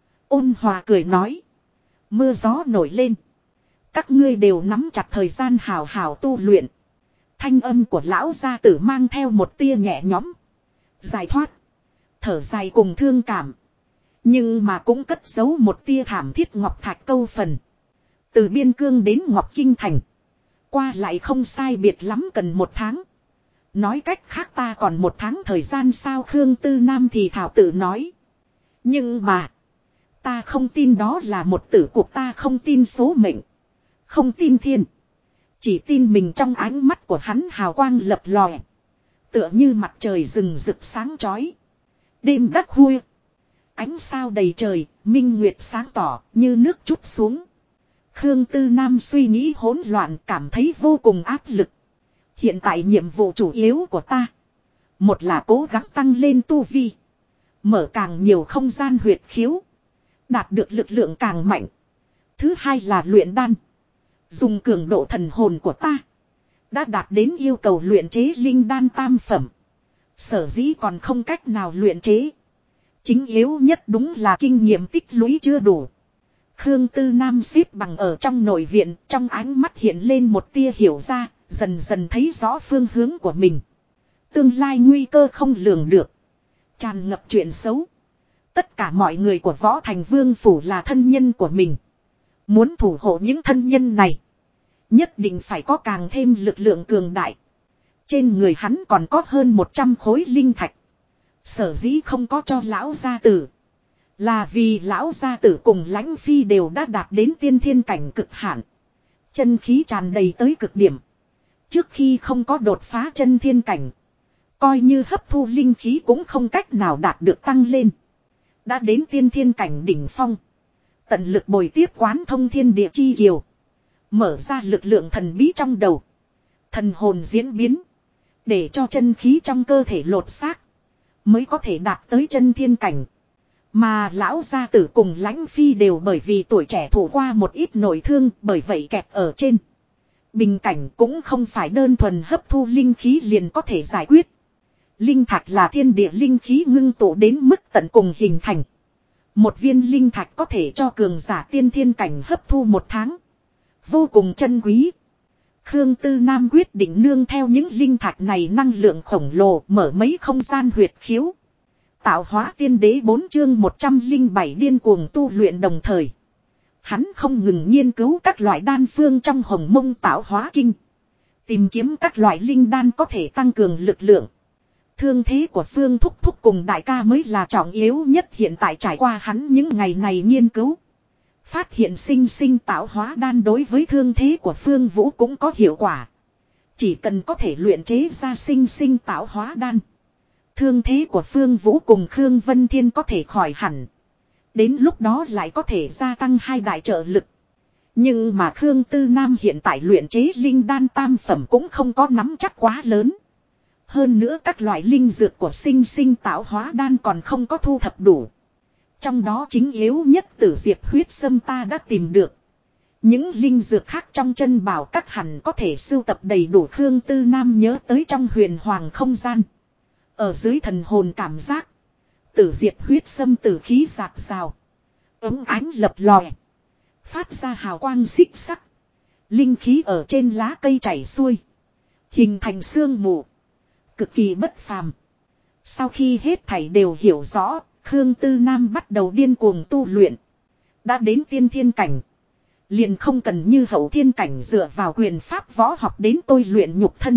Ôn hòa cười nói. Mưa gió nổi lên. Các ngươi đều nắm chặt thời gian hào hào tu luyện. Thanh âm của lão gia tử mang theo một tia nhẹ nhõm. Giải thoát. Thở dài cùng thương cảm. Nhưng mà cũng cất giấu một tia thảm thiết ngọc thạch câu phần. Từ Biên Cương đến Ngọc Kinh Thành. Qua lại không sai biệt lắm cần 1 tháng. Nói cách khác ta còn 1 tháng thời gian sao? Khương Tư Nam thì thảo tự nói. Nhưng mà. Ta không tin đó là một tử cuộc. Ta không tin số mệnh. Không tin thiên. Chỉ tin mình. Trong ánh mắt của hắn hào quang lập lòe. Tựa như mặt trời rừng rực sáng chói. Đêm đắc khuya. Ánh sao đầy trời. Minh nguyệt sáng tỏ như nước trút xuống. Khương Tư Nam suy nghĩ hỗn loạn, cảm thấy vô cùng áp lực. Hiện tại nhiệm vụ chủ yếu của ta. Một là cố gắng tăng lên tu vi. Mở càng nhiều không gian huyệt khiếu. Đạt được lực lượng càng mạnh. Thứ hai là luyện đan. Dùng cường độ thần hồn của ta. Đã đạt đến yêu cầu luyện chế linh đan tam phẩm. Sở dĩ còn không cách nào luyện chế. Chính yếu nhất đúng là kinh nghiệm tích lũy chưa đủ. Khương Tư Nam xếp bằng ở trong nội viện, trong ánh mắt hiện lên một tia hiểu ra, dần dần thấy rõ phương hướng của mình. Tương lai nguy cơ không lường được. Tràn ngập chuyện xấu. Tất cả mọi người của Võ Thành Vương Phủ là thân nhân của mình. Muốn thủ hộ những thân nhân này. Nhất định phải có càng thêm lực lượng cường đại. Trên người hắn còn có hơn 100 khối linh thạch. Sở dĩ không có cho lão gia tử. Là vì lão gia tử cùng Lãnh Phi đều đã đạt đến tiên thiên cảnh cực hạn. Chân khí tràn đầy tới cực điểm. Trước khi không có đột phá chân thiên cảnh. Coi như hấp thu linh khí cũng không cách nào đạt được tăng lên. Đã đến tiên thiên cảnh đỉnh phong. Tận lực bồi tiếp quán thông thiên địa chi kiều. Mở ra lực lượng thần bí trong đầu. Thần hồn diễn biến. Để cho chân khí trong cơ thể lột xác. Mới có thể đạt tới chân thiên cảnh. Mà lão gia tử cùng Lãnh Phi đều bởi vì tuổi trẻ thủ qua một ít nội thương, bởi vậy kẹt ở trên. Bình cảnh cũng không phải đơn thuần hấp thu linh khí liền có thể giải quyết. Linh thạch là thiên địa linh khí ngưng tụ đến mức tận cùng hình thành. Một viên linh thạch có thể cho cường giả tiên thiên cảnh hấp thu 1 tháng. Vô cùng chân quý. Khương Tư Nam quyết định nương theo những linh thạch này năng lượng khổng lồ mở mấy không gian huyệt khiếu. Tạo hóa tiên đế 4 chương 107 điên cuồng tu luyện đồng thời. Hắn không ngừng nghiên cứu các loại đan phương trong Hồng Mông tạo hóa kinh. Tìm kiếm các loại linh đan có thể tăng cường lực lượng. Thương thế của Phương Thúc Thúc cùng đại ca mới là trọng yếu nhất hiện tại trải qua hắn những ngày này nghiên cứu. Phát hiện sinh sinh tạo hóa đan đối với thương thế của Phương Vũ cũng có hiệu quả. Chỉ cần có thể luyện chế ra sinh sinh tạo hóa đan. Thương thế của Phương Vũ cùng Khương Vân Thiên có thể khỏi hẳn. Đến lúc đó lại có thể gia tăng hai đại trợ lực. Nhưng mà Khương Tư Nam hiện tại luyện chế linh đan tam phẩm cũng không có nắm chắc quá lớn. Hơn nữa các loại linh dược của sinh sinh tạo hóa đan còn không có thu thập đủ. Trong đó chính yếu nhất tử diệp huyết sâm ta đã tìm được. Những linh dược khác trong chân bảo các hẳn có thể sưu tập đầy đủ. Khương Tư Nam nhớ tới trong huyền hoàng không gian. Ở dưới thần hồn cảm giác. Tử diệp huyết sâm tử khí rạc rào. Ống ánh lập lòe. Phát ra hào quang xích sắc. Linh khí ở trên lá cây chảy xuôi. Hình thành sương mù. Cực kỳ bất phàm. Sau khi hết thảy đều hiểu rõ, Khương Tư Nam bắt đầu điên cuồng tu luyện. Đã đến tiên thiên cảnh. Liền không cần như hậu thiên cảnh dựa vào quyền pháp võ học đến tôi luyện nhục thân.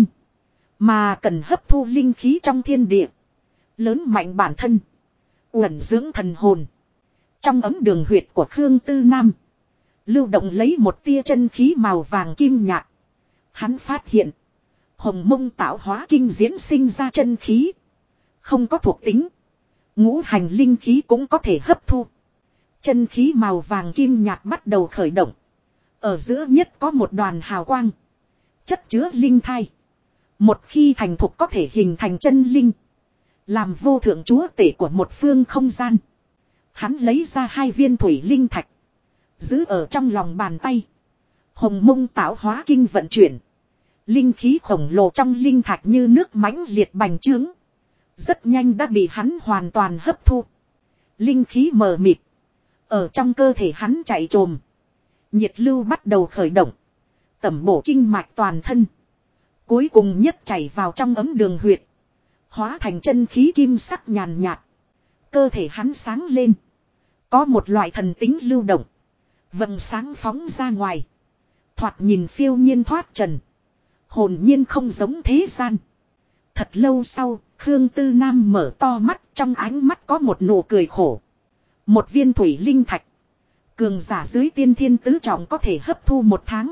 Mà cần hấp thu linh khí trong thiên địa. Lớn mạnh bản thân. Uẩn dưỡng thần hồn. Trong ấm đường huyệt của Khương Tư Nam. Lưu động lấy một tia chân khí màu vàng kim nhạt. Hắn phát hiện. Hồng mông tạo hóa kinh diễn sinh ra chân khí. Không có thuộc tính. Ngũ hành linh khí cũng có thể hấp thu. Chân khí màu vàng kim nhạt bắt đầu khởi động. Ở giữa nhất có một đoàn hào quang. Chất chứa linh thai. Một khi thành thục có thể hình thành chân linh. Làm vô thượng chúa tể của một phương không gian. Hắn lấy ra 2 viên thủy linh thạch. Giữ ở trong lòng bàn tay. Hồng mông tạo hóa kinh vận chuyển. Linh khí khổng lồ trong linh thạch như nước mãnh liệt bành trướng. Rất nhanh đã bị hắn hoàn toàn hấp thu. Linh khí mờ mịt. Ở trong cơ thể hắn chạy trồm. Nhiệt lưu bắt đầu khởi động. Tẩm bổ kinh mạch toàn thân. Cuối cùng nhất chảy vào trong ấm đường huyệt. Hóa thành chân khí kim sắc nhàn nhạt. Cơ thể hắn sáng lên. Có một loại thần tính lưu động. Vầng sáng phóng ra ngoài. Thoạt nhìn phiêu nhiên thoát trần. Hồn nhiên không giống thế gian. Thật lâu sau, Khương Tư Nam mở to mắt, trong ánh mắt có một nụ cười khổ. Một viên thủy linh thạch. Cường giả dưới tiên thiên tứ trọng có thể hấp thu 1 tháng.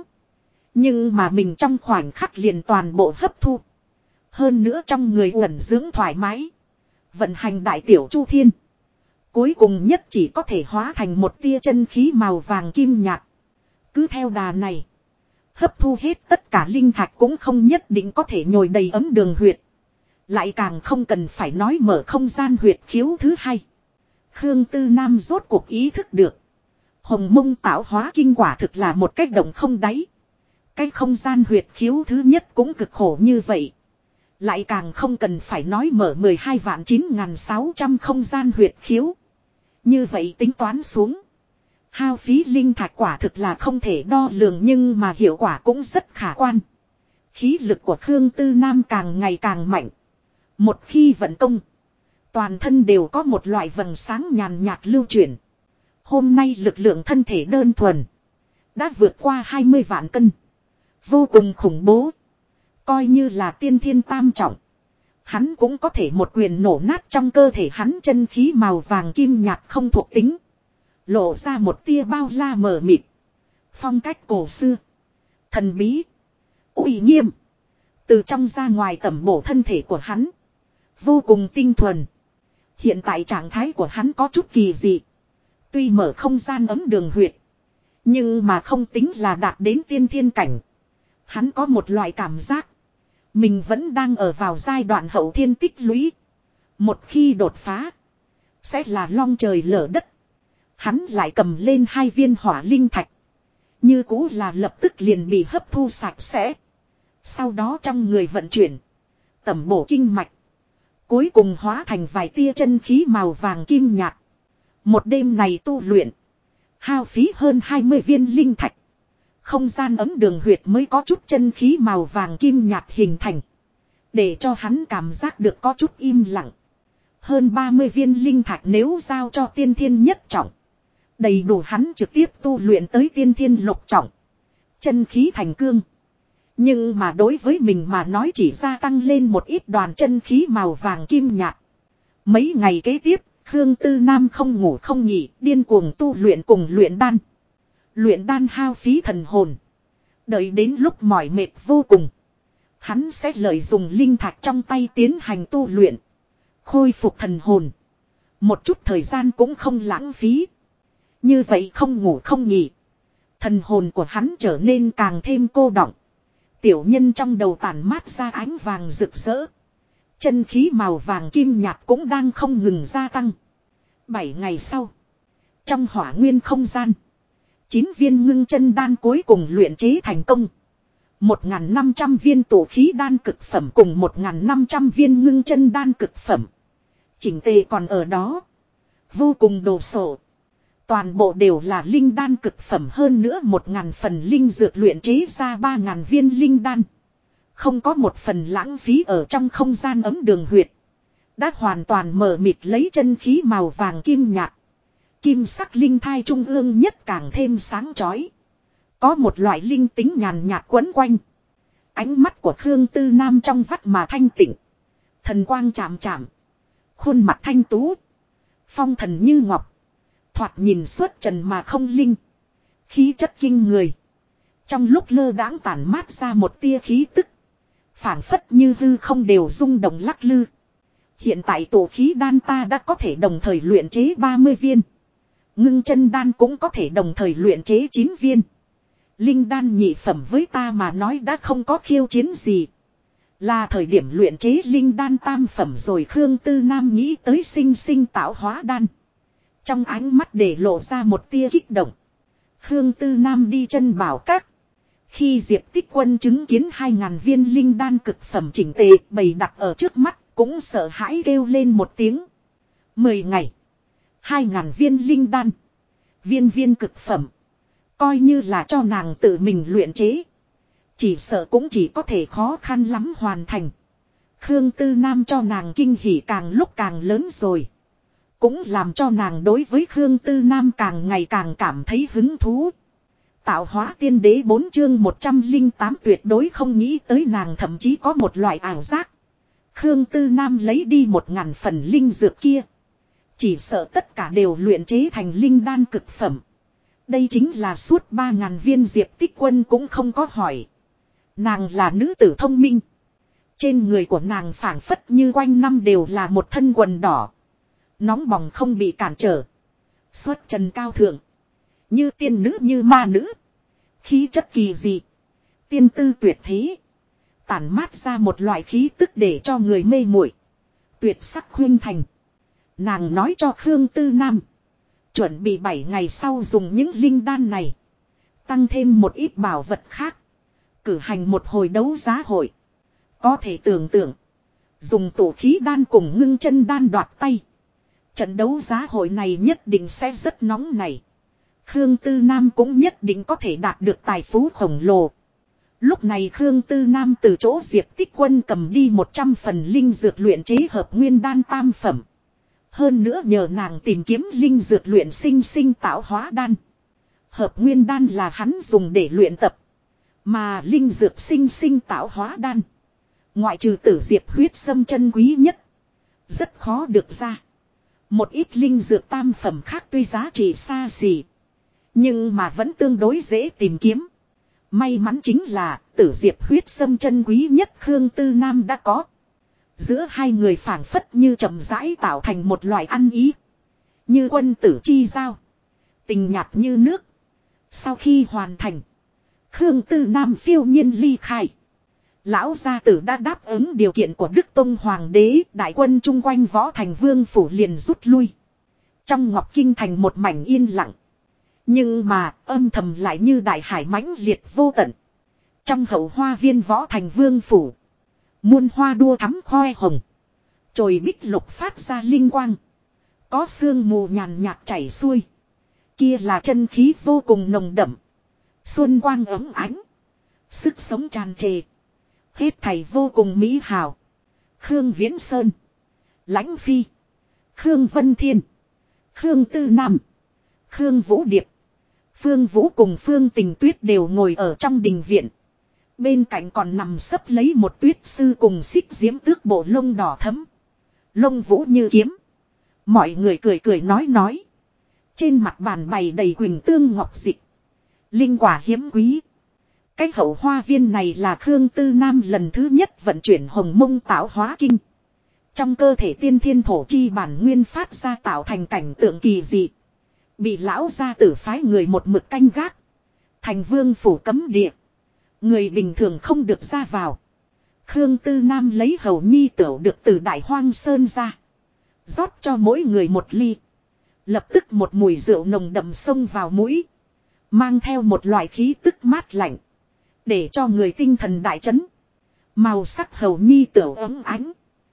Nhưng mà mình trong khoảnh khắc liền toàn bộ hấp thu. Hơn nữa trong người uẩn dưỡng thoải mái. Vận hành đại tiểu chu thiên. Cuối cùng nhất chỉ có thể hóa thành một tia chân khí màu vàng kim nhạt. Cứ theo đà này. Hấp thu hết tất cả linh thạch cũng không nhất định có thể nhồi đầy ấm đường huyệt. Lại càng không cần phải nói mở không gian huyệt khiếu thứ 2. Khương Tư Nam rốt cuộc ý thức được. Hồng mông tạo hóa kinh quả thực là một cách động không đáy. Cái không gian huyệt khiếu thứ nhất cũng cực khổ như vậy. Lại càng không cần phải nói mở 12.9.600 không gian huyệt khiếu. Như vậy tính toán xuống. Hao phí linh thạch quả thực là không thể đo lường nhưng mà hiệu quả cũng rất khả quan. Khí lực của Khương Tư Nam càng ngày càng mạnh. Một khi vận công. Toàn thân đều có một loại vầng sáng nhàn nhạt lưu chuyển. Hôm nay lực lượng thân thể đơn thuần. Đã vượt qua 20 vạn cân. Vô cùng khủng bố. Coi như là tiên thiên tam trọng. Hắn cũng có thể một quyền nổ nát trong cơ thể hắn chân khí màu vàng kim nhạt không thuộc tính. Lộ ra một tia bao la mờ mịt. Phong cách cổ xưa. Thần bí. Uy nghiêm. Từ trong ra ngoài tẩm bổ thân thể của hắn. Vô cùng tinh thuần. Hiện tại trạng thái của hắn có chút kỳ dị. Tuy mở không gian ấm đường huyệt. Nhưng mà không tính là đạt đến tiên thiên cảnh. Hắn có một loại cảm giác. Mình vẫn đang ở vào giai đoạn hậu thiên tích lũy. Một khi đột phá. Sẽ là long trời lở đất. Hắn lại cầm lên 2 viên hỏa linh thạch. Như cũ là lập tức liền bị hấp thu sạch sẽ. Sau đó trong người vận chuyển. Tẩm bổ kinh mạch. Cuối cùng hóa thành vài tia chân khí màu vàng kim nhạt. Một đêm này tu luyện. Hao phí hơn 20 viên linh thạch. Không gian ấm đường huyệt mới có chút chân khí màu vàng kim nhạt hình thành. Để cho hắn cảm giác được có chút im lặng. Hơn 30 viên linh thạch nếu giao cho tiên thiên nhất trọng. Đầy đủ hắn trực tiếp tu luyện tới tiên thiên lục trọng. Chân khí thành cương. Nhưng mà đối với mình mà nói chỉ gia tăng lên một ít đoàn chân khí màu vàng kim nhạt. Mấy ngày kế tiếp, Khương Tư Nam không ngủ không nghỉ, điên cuồng tu luyện cùng luyện đan. Luyện đan hao phí thần hồn. Đợi đến lúc mỏi mệt vô cùng. Hắn sẽ lợi dụng linh thạch trong tay tiến hành tu luyện. Khôi phục thần hồn. Một chút thời gian cũng không lãng phí. Như vậy không ngủ không nghỉ. Thần hồn của hắn trở nên càng thêm cô đọng. Tiểu nhân trong đầu tản mát ra ánh vàng rực rỡ. Chân khí màu vàng kim nhạt cũng đang không ngừng gia tăng. 7 ngày sau. Trong hỏa nguyên không gian. 9 viên ngưng chân đan cuối cùng luyện chế thành công. 1.500 viên tổ khí đan cực phẩm cùng 1.500 viên ngưng chân đan cực phẩm. Chỉnh tề còn ở đó. Vô cùng đồ sộ. Toàn bộ đều là linh đan cực phẩm, hơn nữa 1.000 phần linh dược luyện chế ra 3.000 viên linh đan. Không có một phần lãng phí ở trong không gian ấm đường huyệt. Đã hoàn toàn mờ mịt lấy chân khí màu vàng kim nhạt. Kim sắc linh thai trung ương nhất càng thêm sáng chói. Có một loại linh tính nhàn nhạt quấn quanh. Ánh mắt của Khương Tư Nam trong vắt mà thanh tịnh. Thần quang chạm chạm. Khuôn mặt thanh tú. Phong thần như ngọc. Thoạt nhìn xuất trần mà không linh. Khí chất kinh người. Trong lúc lơ đãng tản mát ra một tia khí tức. Phảng phất như hư không đều rung động lắc lư. Hiện tại tổ khí đan ta đã có thể đồng thời luyện chế 30 viên. Ngưng chân đan cũng có thể đồng thời luyện chế 9 viên. Linh đan nhị phẩm với ta mà nói đã không có khiêu chiến gì. Là thời điểm luyện chế linh đan tam phẩm rồi. Khương Tư Nam nghĩ tới sinh sinh tạo hóa đan. Trong ánh mắt để lộ ra một tia kích động. Khương Tư Nam đi chân bảo các. Khi Diệp Tích Quân chứng kiến 2.000 viên linh đan cực phẩm chỉnh tề bày đặt ở trước mắt, cũng sợ hãi kêu lên một tiếng. 10 ngày. 2.000 viên linh đan. Viên viên cực phẩm. Coi như là cho nàng tự mình luyện chế. Chỉ sợ cũng chỉ có thể khó khăn lắm hoàn thành. Khương Tư Nam cho nàng kinh hỉ càng lúc càng lớn rồi. Cũng làm cho nàng đối với Khương Tư Nam càng ngày càng cảm thấy hứng thú. Tạo hóa tiên đế 4 chương 108 tuyệt đối không nghĩ tới, nàng thậm chí có một loại ảo giác. Khương Tư Nam lấy đi 1.000 phần linh dược kia. Chỉ sợ tất cả đều luyện chế thành linh đan cực phẩm. Đây chính là suốt 3.000 viên Diệp Tích Quân cũng không có hỏi. Nàng là nữ tử thông minh. Trên người của nàng phảng phất như quanh năm đều là một thân quần đỏ. Nóng bỏng không bị cản trở. Xuất trần cao thượng. Như tiên nữ như ma nữ. Khí chất kỳ dị. Tiên tư tuyệt thế. Tản mát ra một loại khí tức để cho người mê muội. Tuyệt sắc khuyên thành. Nàng nói cho Khương Tư Nam. Chuẩn bị 7 ngày sau dùng những linh đan này. Tăng thêm một ít bảo vật khác. Cử hành một hồi đấu giá hội. Có thể tưởng tượng. Dùng tổ khí đan cùng ngưng chân đan đoạt tay. Trận đấu giá hội này nhất định sẽ rất nóng này. Khương Tư Nam cũng nhất định có thể đạt được tài phú khổng lồ. Lúc này Khương Tư Nam từ chỗ Diệp Tích Quân cầm đi 100 phần linh dược luyện chế hợp nguyên đan tam phẩm. Hơn nữa nhờ nàng tìm kiếm linh dược luyện sinh sinh tạo hóa đan. Hợp nguyên đan là hắn dùng để luyện tập. Mà linh dược sinh sinh tạo hóa đan. Ngoại trừ tử diệp huyết sâm chân quý nhất. Rất khó được ra. Một ít linh dược tam phẩm khác tuy giá trị xa xỉ. Nhưng mà vẫn tương đối dễ tìm kiếm. May mắn chính là tử diệp huyết sâm chân quý nhất Khương Tư Nam đã có. Giữa hai người phảng phất như chậm rãi tạo thành một loại ăn ý. Như quân tử chi giao. Tình nhạt như nước. Sau khi hoàn thành. Khương Tư Nam phiêu nhiên ly khai. Lão gia tử đã đáp ứng điều kiện của Đức Tông Hoàng đế. Đại quân chung quanh Võ Thành Vương phủ liền rút lui. Trong Ngọc Kinh thành một mảnh yên lặng. Nhưng mà âm thầm lại như đại hải mãnh liệt vô tận. Trong hậu hoa viên Võ Thành Vương phủ. Muôn hoa đua thắm khoe hồng. Chồi bích lục phát ra linh quang. Có sương mù nhàn nhạt chảy xuôi. Kia là chân khí vô cùng nồng đậm. Xuân quang ấm ánh. Sức sống tràn trề. Hết thảy vô cùng mỹ hào. Khương Viễn Sơn. Lãnh Phi. Khương Vân Thiên. Khương Tư Nam. Khương Vũ Điệp. Phương Vũ cùng Phương Tình Tuyết đều ngồi ở trong đình viện. Bên cạnh còn nằm sấp lấy một tuyết sư cùng xích diễm tước bộ lông đỏ thẫm. Lông vũ như kiếm. Mọi người cười cười nói nói. Trên mặt bàn bày đầy quỳnh tương ngọc dịch. Linh quả hiếm quý. Cái hậu hoa viên này là Khương Tư Nam lần thứ nhất vận chuyển hồng mông tạo hóa kinh. Trong cơ thể tiên thiên thổ chi bản nguyên phát ra tạo thành cảnh tượng kỳ dị. Bị lão gia tử phái người một mực canh gác. Thành vương phủ cấm địa. Người bình thường không được ra vào. Khương Tư Nam lấy hầu nhi tửu được từ Đại Hoang Sơn ra. Rót cho mỗi người một ly. Lập tức một mùi rượu nồng đậm xông vào mũi. Mang theo một loại khí tức mát lạnh. Để cho người tinh thần đại chấn. Màu sắc hầu nhi tửu ấm ánh.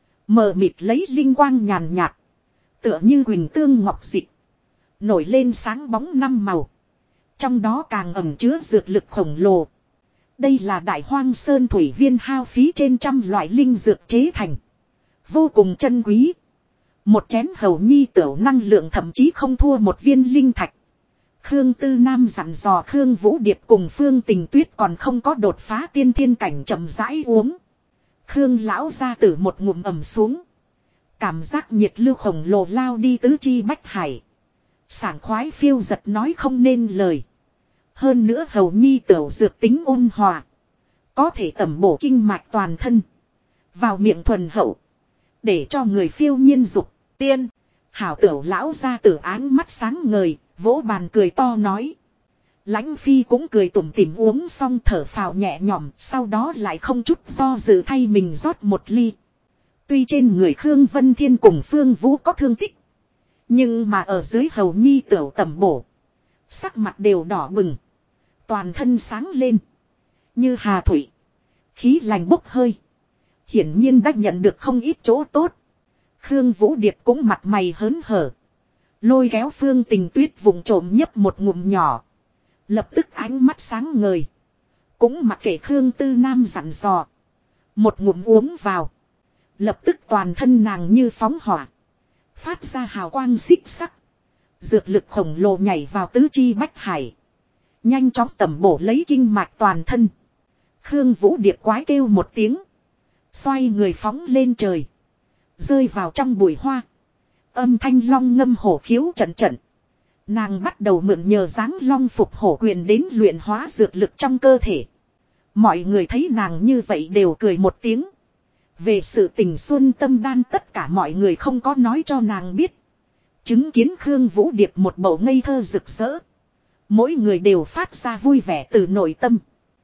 Mờ mịt lấy linh quang nhàn nhạt. Tựa như huỳnh tương ngọc dịch. Nổi lên sáng bóng năm màu. Trong đó càng ẩn chứa dược lực khổng lồ. Đây là Đại Hoang Sơn thủy viên hao phí trên trăm loại linh dược chế thành. Vô cùng chân quý. Một chén hầu nhi tửu năng lượng thậm chí không thua một viên linh thạch. Khương Tư Nam dặn dò Khương Vũ Điệp cùng Phương Tình Tuyết còn không có đột phá tiên thiên cảnh chậm rãi uống. Khương lão gia tử một ngụm ẩm xuống. Cảm giác nhiệt lưu khổng lồ lao đi tứ chi bách hải. Sảng khoái phiêu giật nói không nên lời. Hơn nữa hầu nhi tửu dược tính ôn hòa. Có thể tẩm bổ kinh mạch toàn thân. Vào miệng thuần hậu. Để cho người phiêu nhiên dục tiên. Hảo tửu lão gia tử áng mắt sáng ngời. Vỗ bàn cười to nói. Lãnh phi cũng cười tủm tỉm uống xong thở phào nhẹ nhõm. Sau đó lại không chút do dự thay mình rót một ly. Tuy trên người Khương Vân Thiên cùng Phương Vũ có thương tích. Nhưng mà ở dưới hầu nhi tửu tẩm bổ. Sắc mặt đều đỏ bừng. Toàn thân sáng lên. Như hà thủy. Khí lành bốc hơi. Hiển nhiên đã nhận được không ít chỗ tốt. Khương Vũ Điệp cũng mặt mày hớn hở. Lôi kéo Phương Tình Tuyết vùng trộm nhấp một ngụm nhỏ. Lập tức ánh mắt sáng ngời. Cũng mặc kệ Khương Tư Nam dặn dò. Một ngụm uống vào. Lập tức toàn thân nàng như phóng hỏa. Phát ra hào quang xích sắc. Dược lực khổng lồ nhảy vào tứ chi bách hải. Nhanh chóng tẩm bổ lấy kinh mạch toàn thân. Khương Vũ Điệp quái kêu một tiếng. Xoay người phóng lên trời. Rơi vào trong bụi hoa. Âm thanh long ngâm hổ khiếu trận trận. Nàng bắt đầu mượn nhờ dáng long phục hổ quyền đến luyện hóa dược lực trong cơ thể. Mọi người thấy nàng như vậy đều cười một tiếng. Về sự tình xuân tâm đan tất cả mọi người không có nói cho nàng biết. Chứng kiến Khương Vũ Điệp một bầu ngây thơ rực rỡ. Mỗi người đều phát ra vui vẻ từ nội tâm.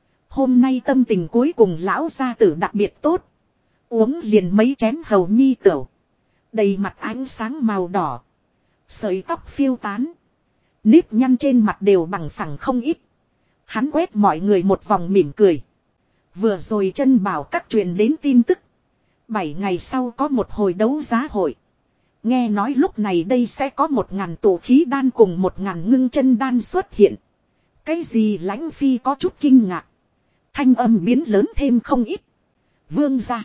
Hôm nay tâm tình cuối cùng lão gia tử đặc biệt tốt. Uống liền mấy chén hầu nhi tửu. Đầy mặt ánh sáng màu đỏ. Sợi tóc phiêu tán. Nếp nhăn trên mặt đều bằng phẳng không ít. Hắn quét mọi người một vòng mỉm cười. Vừa rồi chân bảo các truyền đến tin tức. 7 ngày sau có một hồi đấu giá hội. Nghe nói lúc này đây sẽ có 1000 tụ khí đan cùng 1000 ngưng chân đan xuất hiện. Cái gì Lãnh Phi có chút kinh ngạc. Thanh âm biến lớn thêm không ít. Vương gia.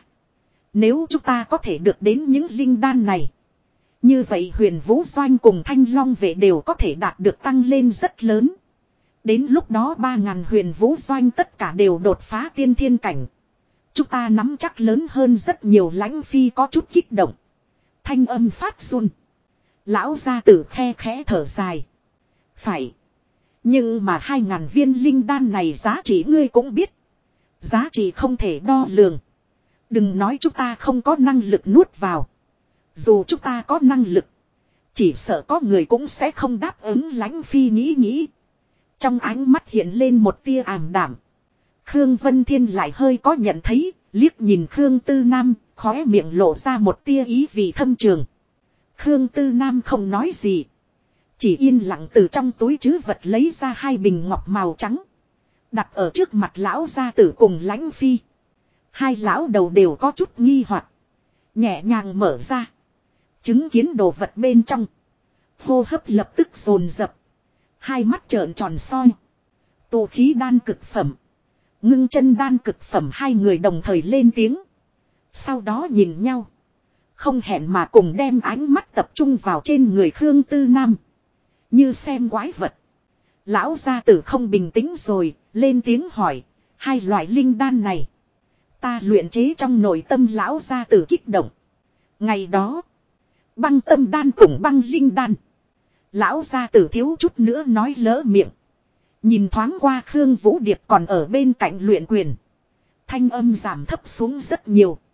Nếu chúng ta có thể được đến những linh đan này. Như vậy Huyền Vũ Doanh cùng Thanh Long Vệ đều có thể đạt được tăng lên rất lớn. Đến lúc đó 3000 Huyền Vũ Doanh tất cả đều đột phá tiên thiên cảnh. Chúng ta nắm chắc lớn hơn rất nhiều. Lãnh Phi có chút kích động. Thanh âm phát run. Lão gia tử khe khẽ thở dài. Phải. Nhưng mà 2000 viên linh đan này giá trị ngươi cũng biết. Giá trị không thể đo lường. Đừng nói chúng ta không có năng lực nuốt vào. Dù chúng ta có năng lực. Chỉ sợ có người cũng sẽ không đáp ứng. Lãnh Phi nghĩ. Trong ánh mắt hiện lên một tia ảm đảm. Khương Vân Thiên lại hơi có nhận thấy. Liếc nhìn Khương Tư Nam. Khóe miệng lộ ra một tia ý vị thâm trường. Khương Tư Nam không nói gì. Chỉ yên lặng từ trong túi trữ vật lấy ra 2 bình ngọc màu trắng. Đặt ở trước mặt lão gia tử cùng Lãnh Phi. 2 lão đầu đều có chút nghi hoặc. Nhẹ nhàng mở ra. Chứng kiến đồ vật bên trong. Hô hấp lập tức dồn dập. 2 mắt trợn tròn soi. Tụ khí đan cực phẩm. Ngưng chân đan cực phẩm. 2 người đồng thời lên tiếng. Sau đó nhìn nhau. Không hẹn mà cùng đem ánh mắt tập trung vào trên người Khương Tư Nam. Như xem quái vật. Lão gia tử không bình tĩnh rồi. Lên tiếng hỏi. 2 loại linh đan này. Ta luyện chế trong nội tâm lão gia tử kích động. Ngày đó. Băng tâm đan cùng băng linh đan. Lão gia tử thiếu chút nữa nói lỡ miệng. Nhìn thoáng qua Khương Vũ Điệp còn ở bên cạnh luyện quyền. Thanh âm giảm thấp xuống rất nhiều.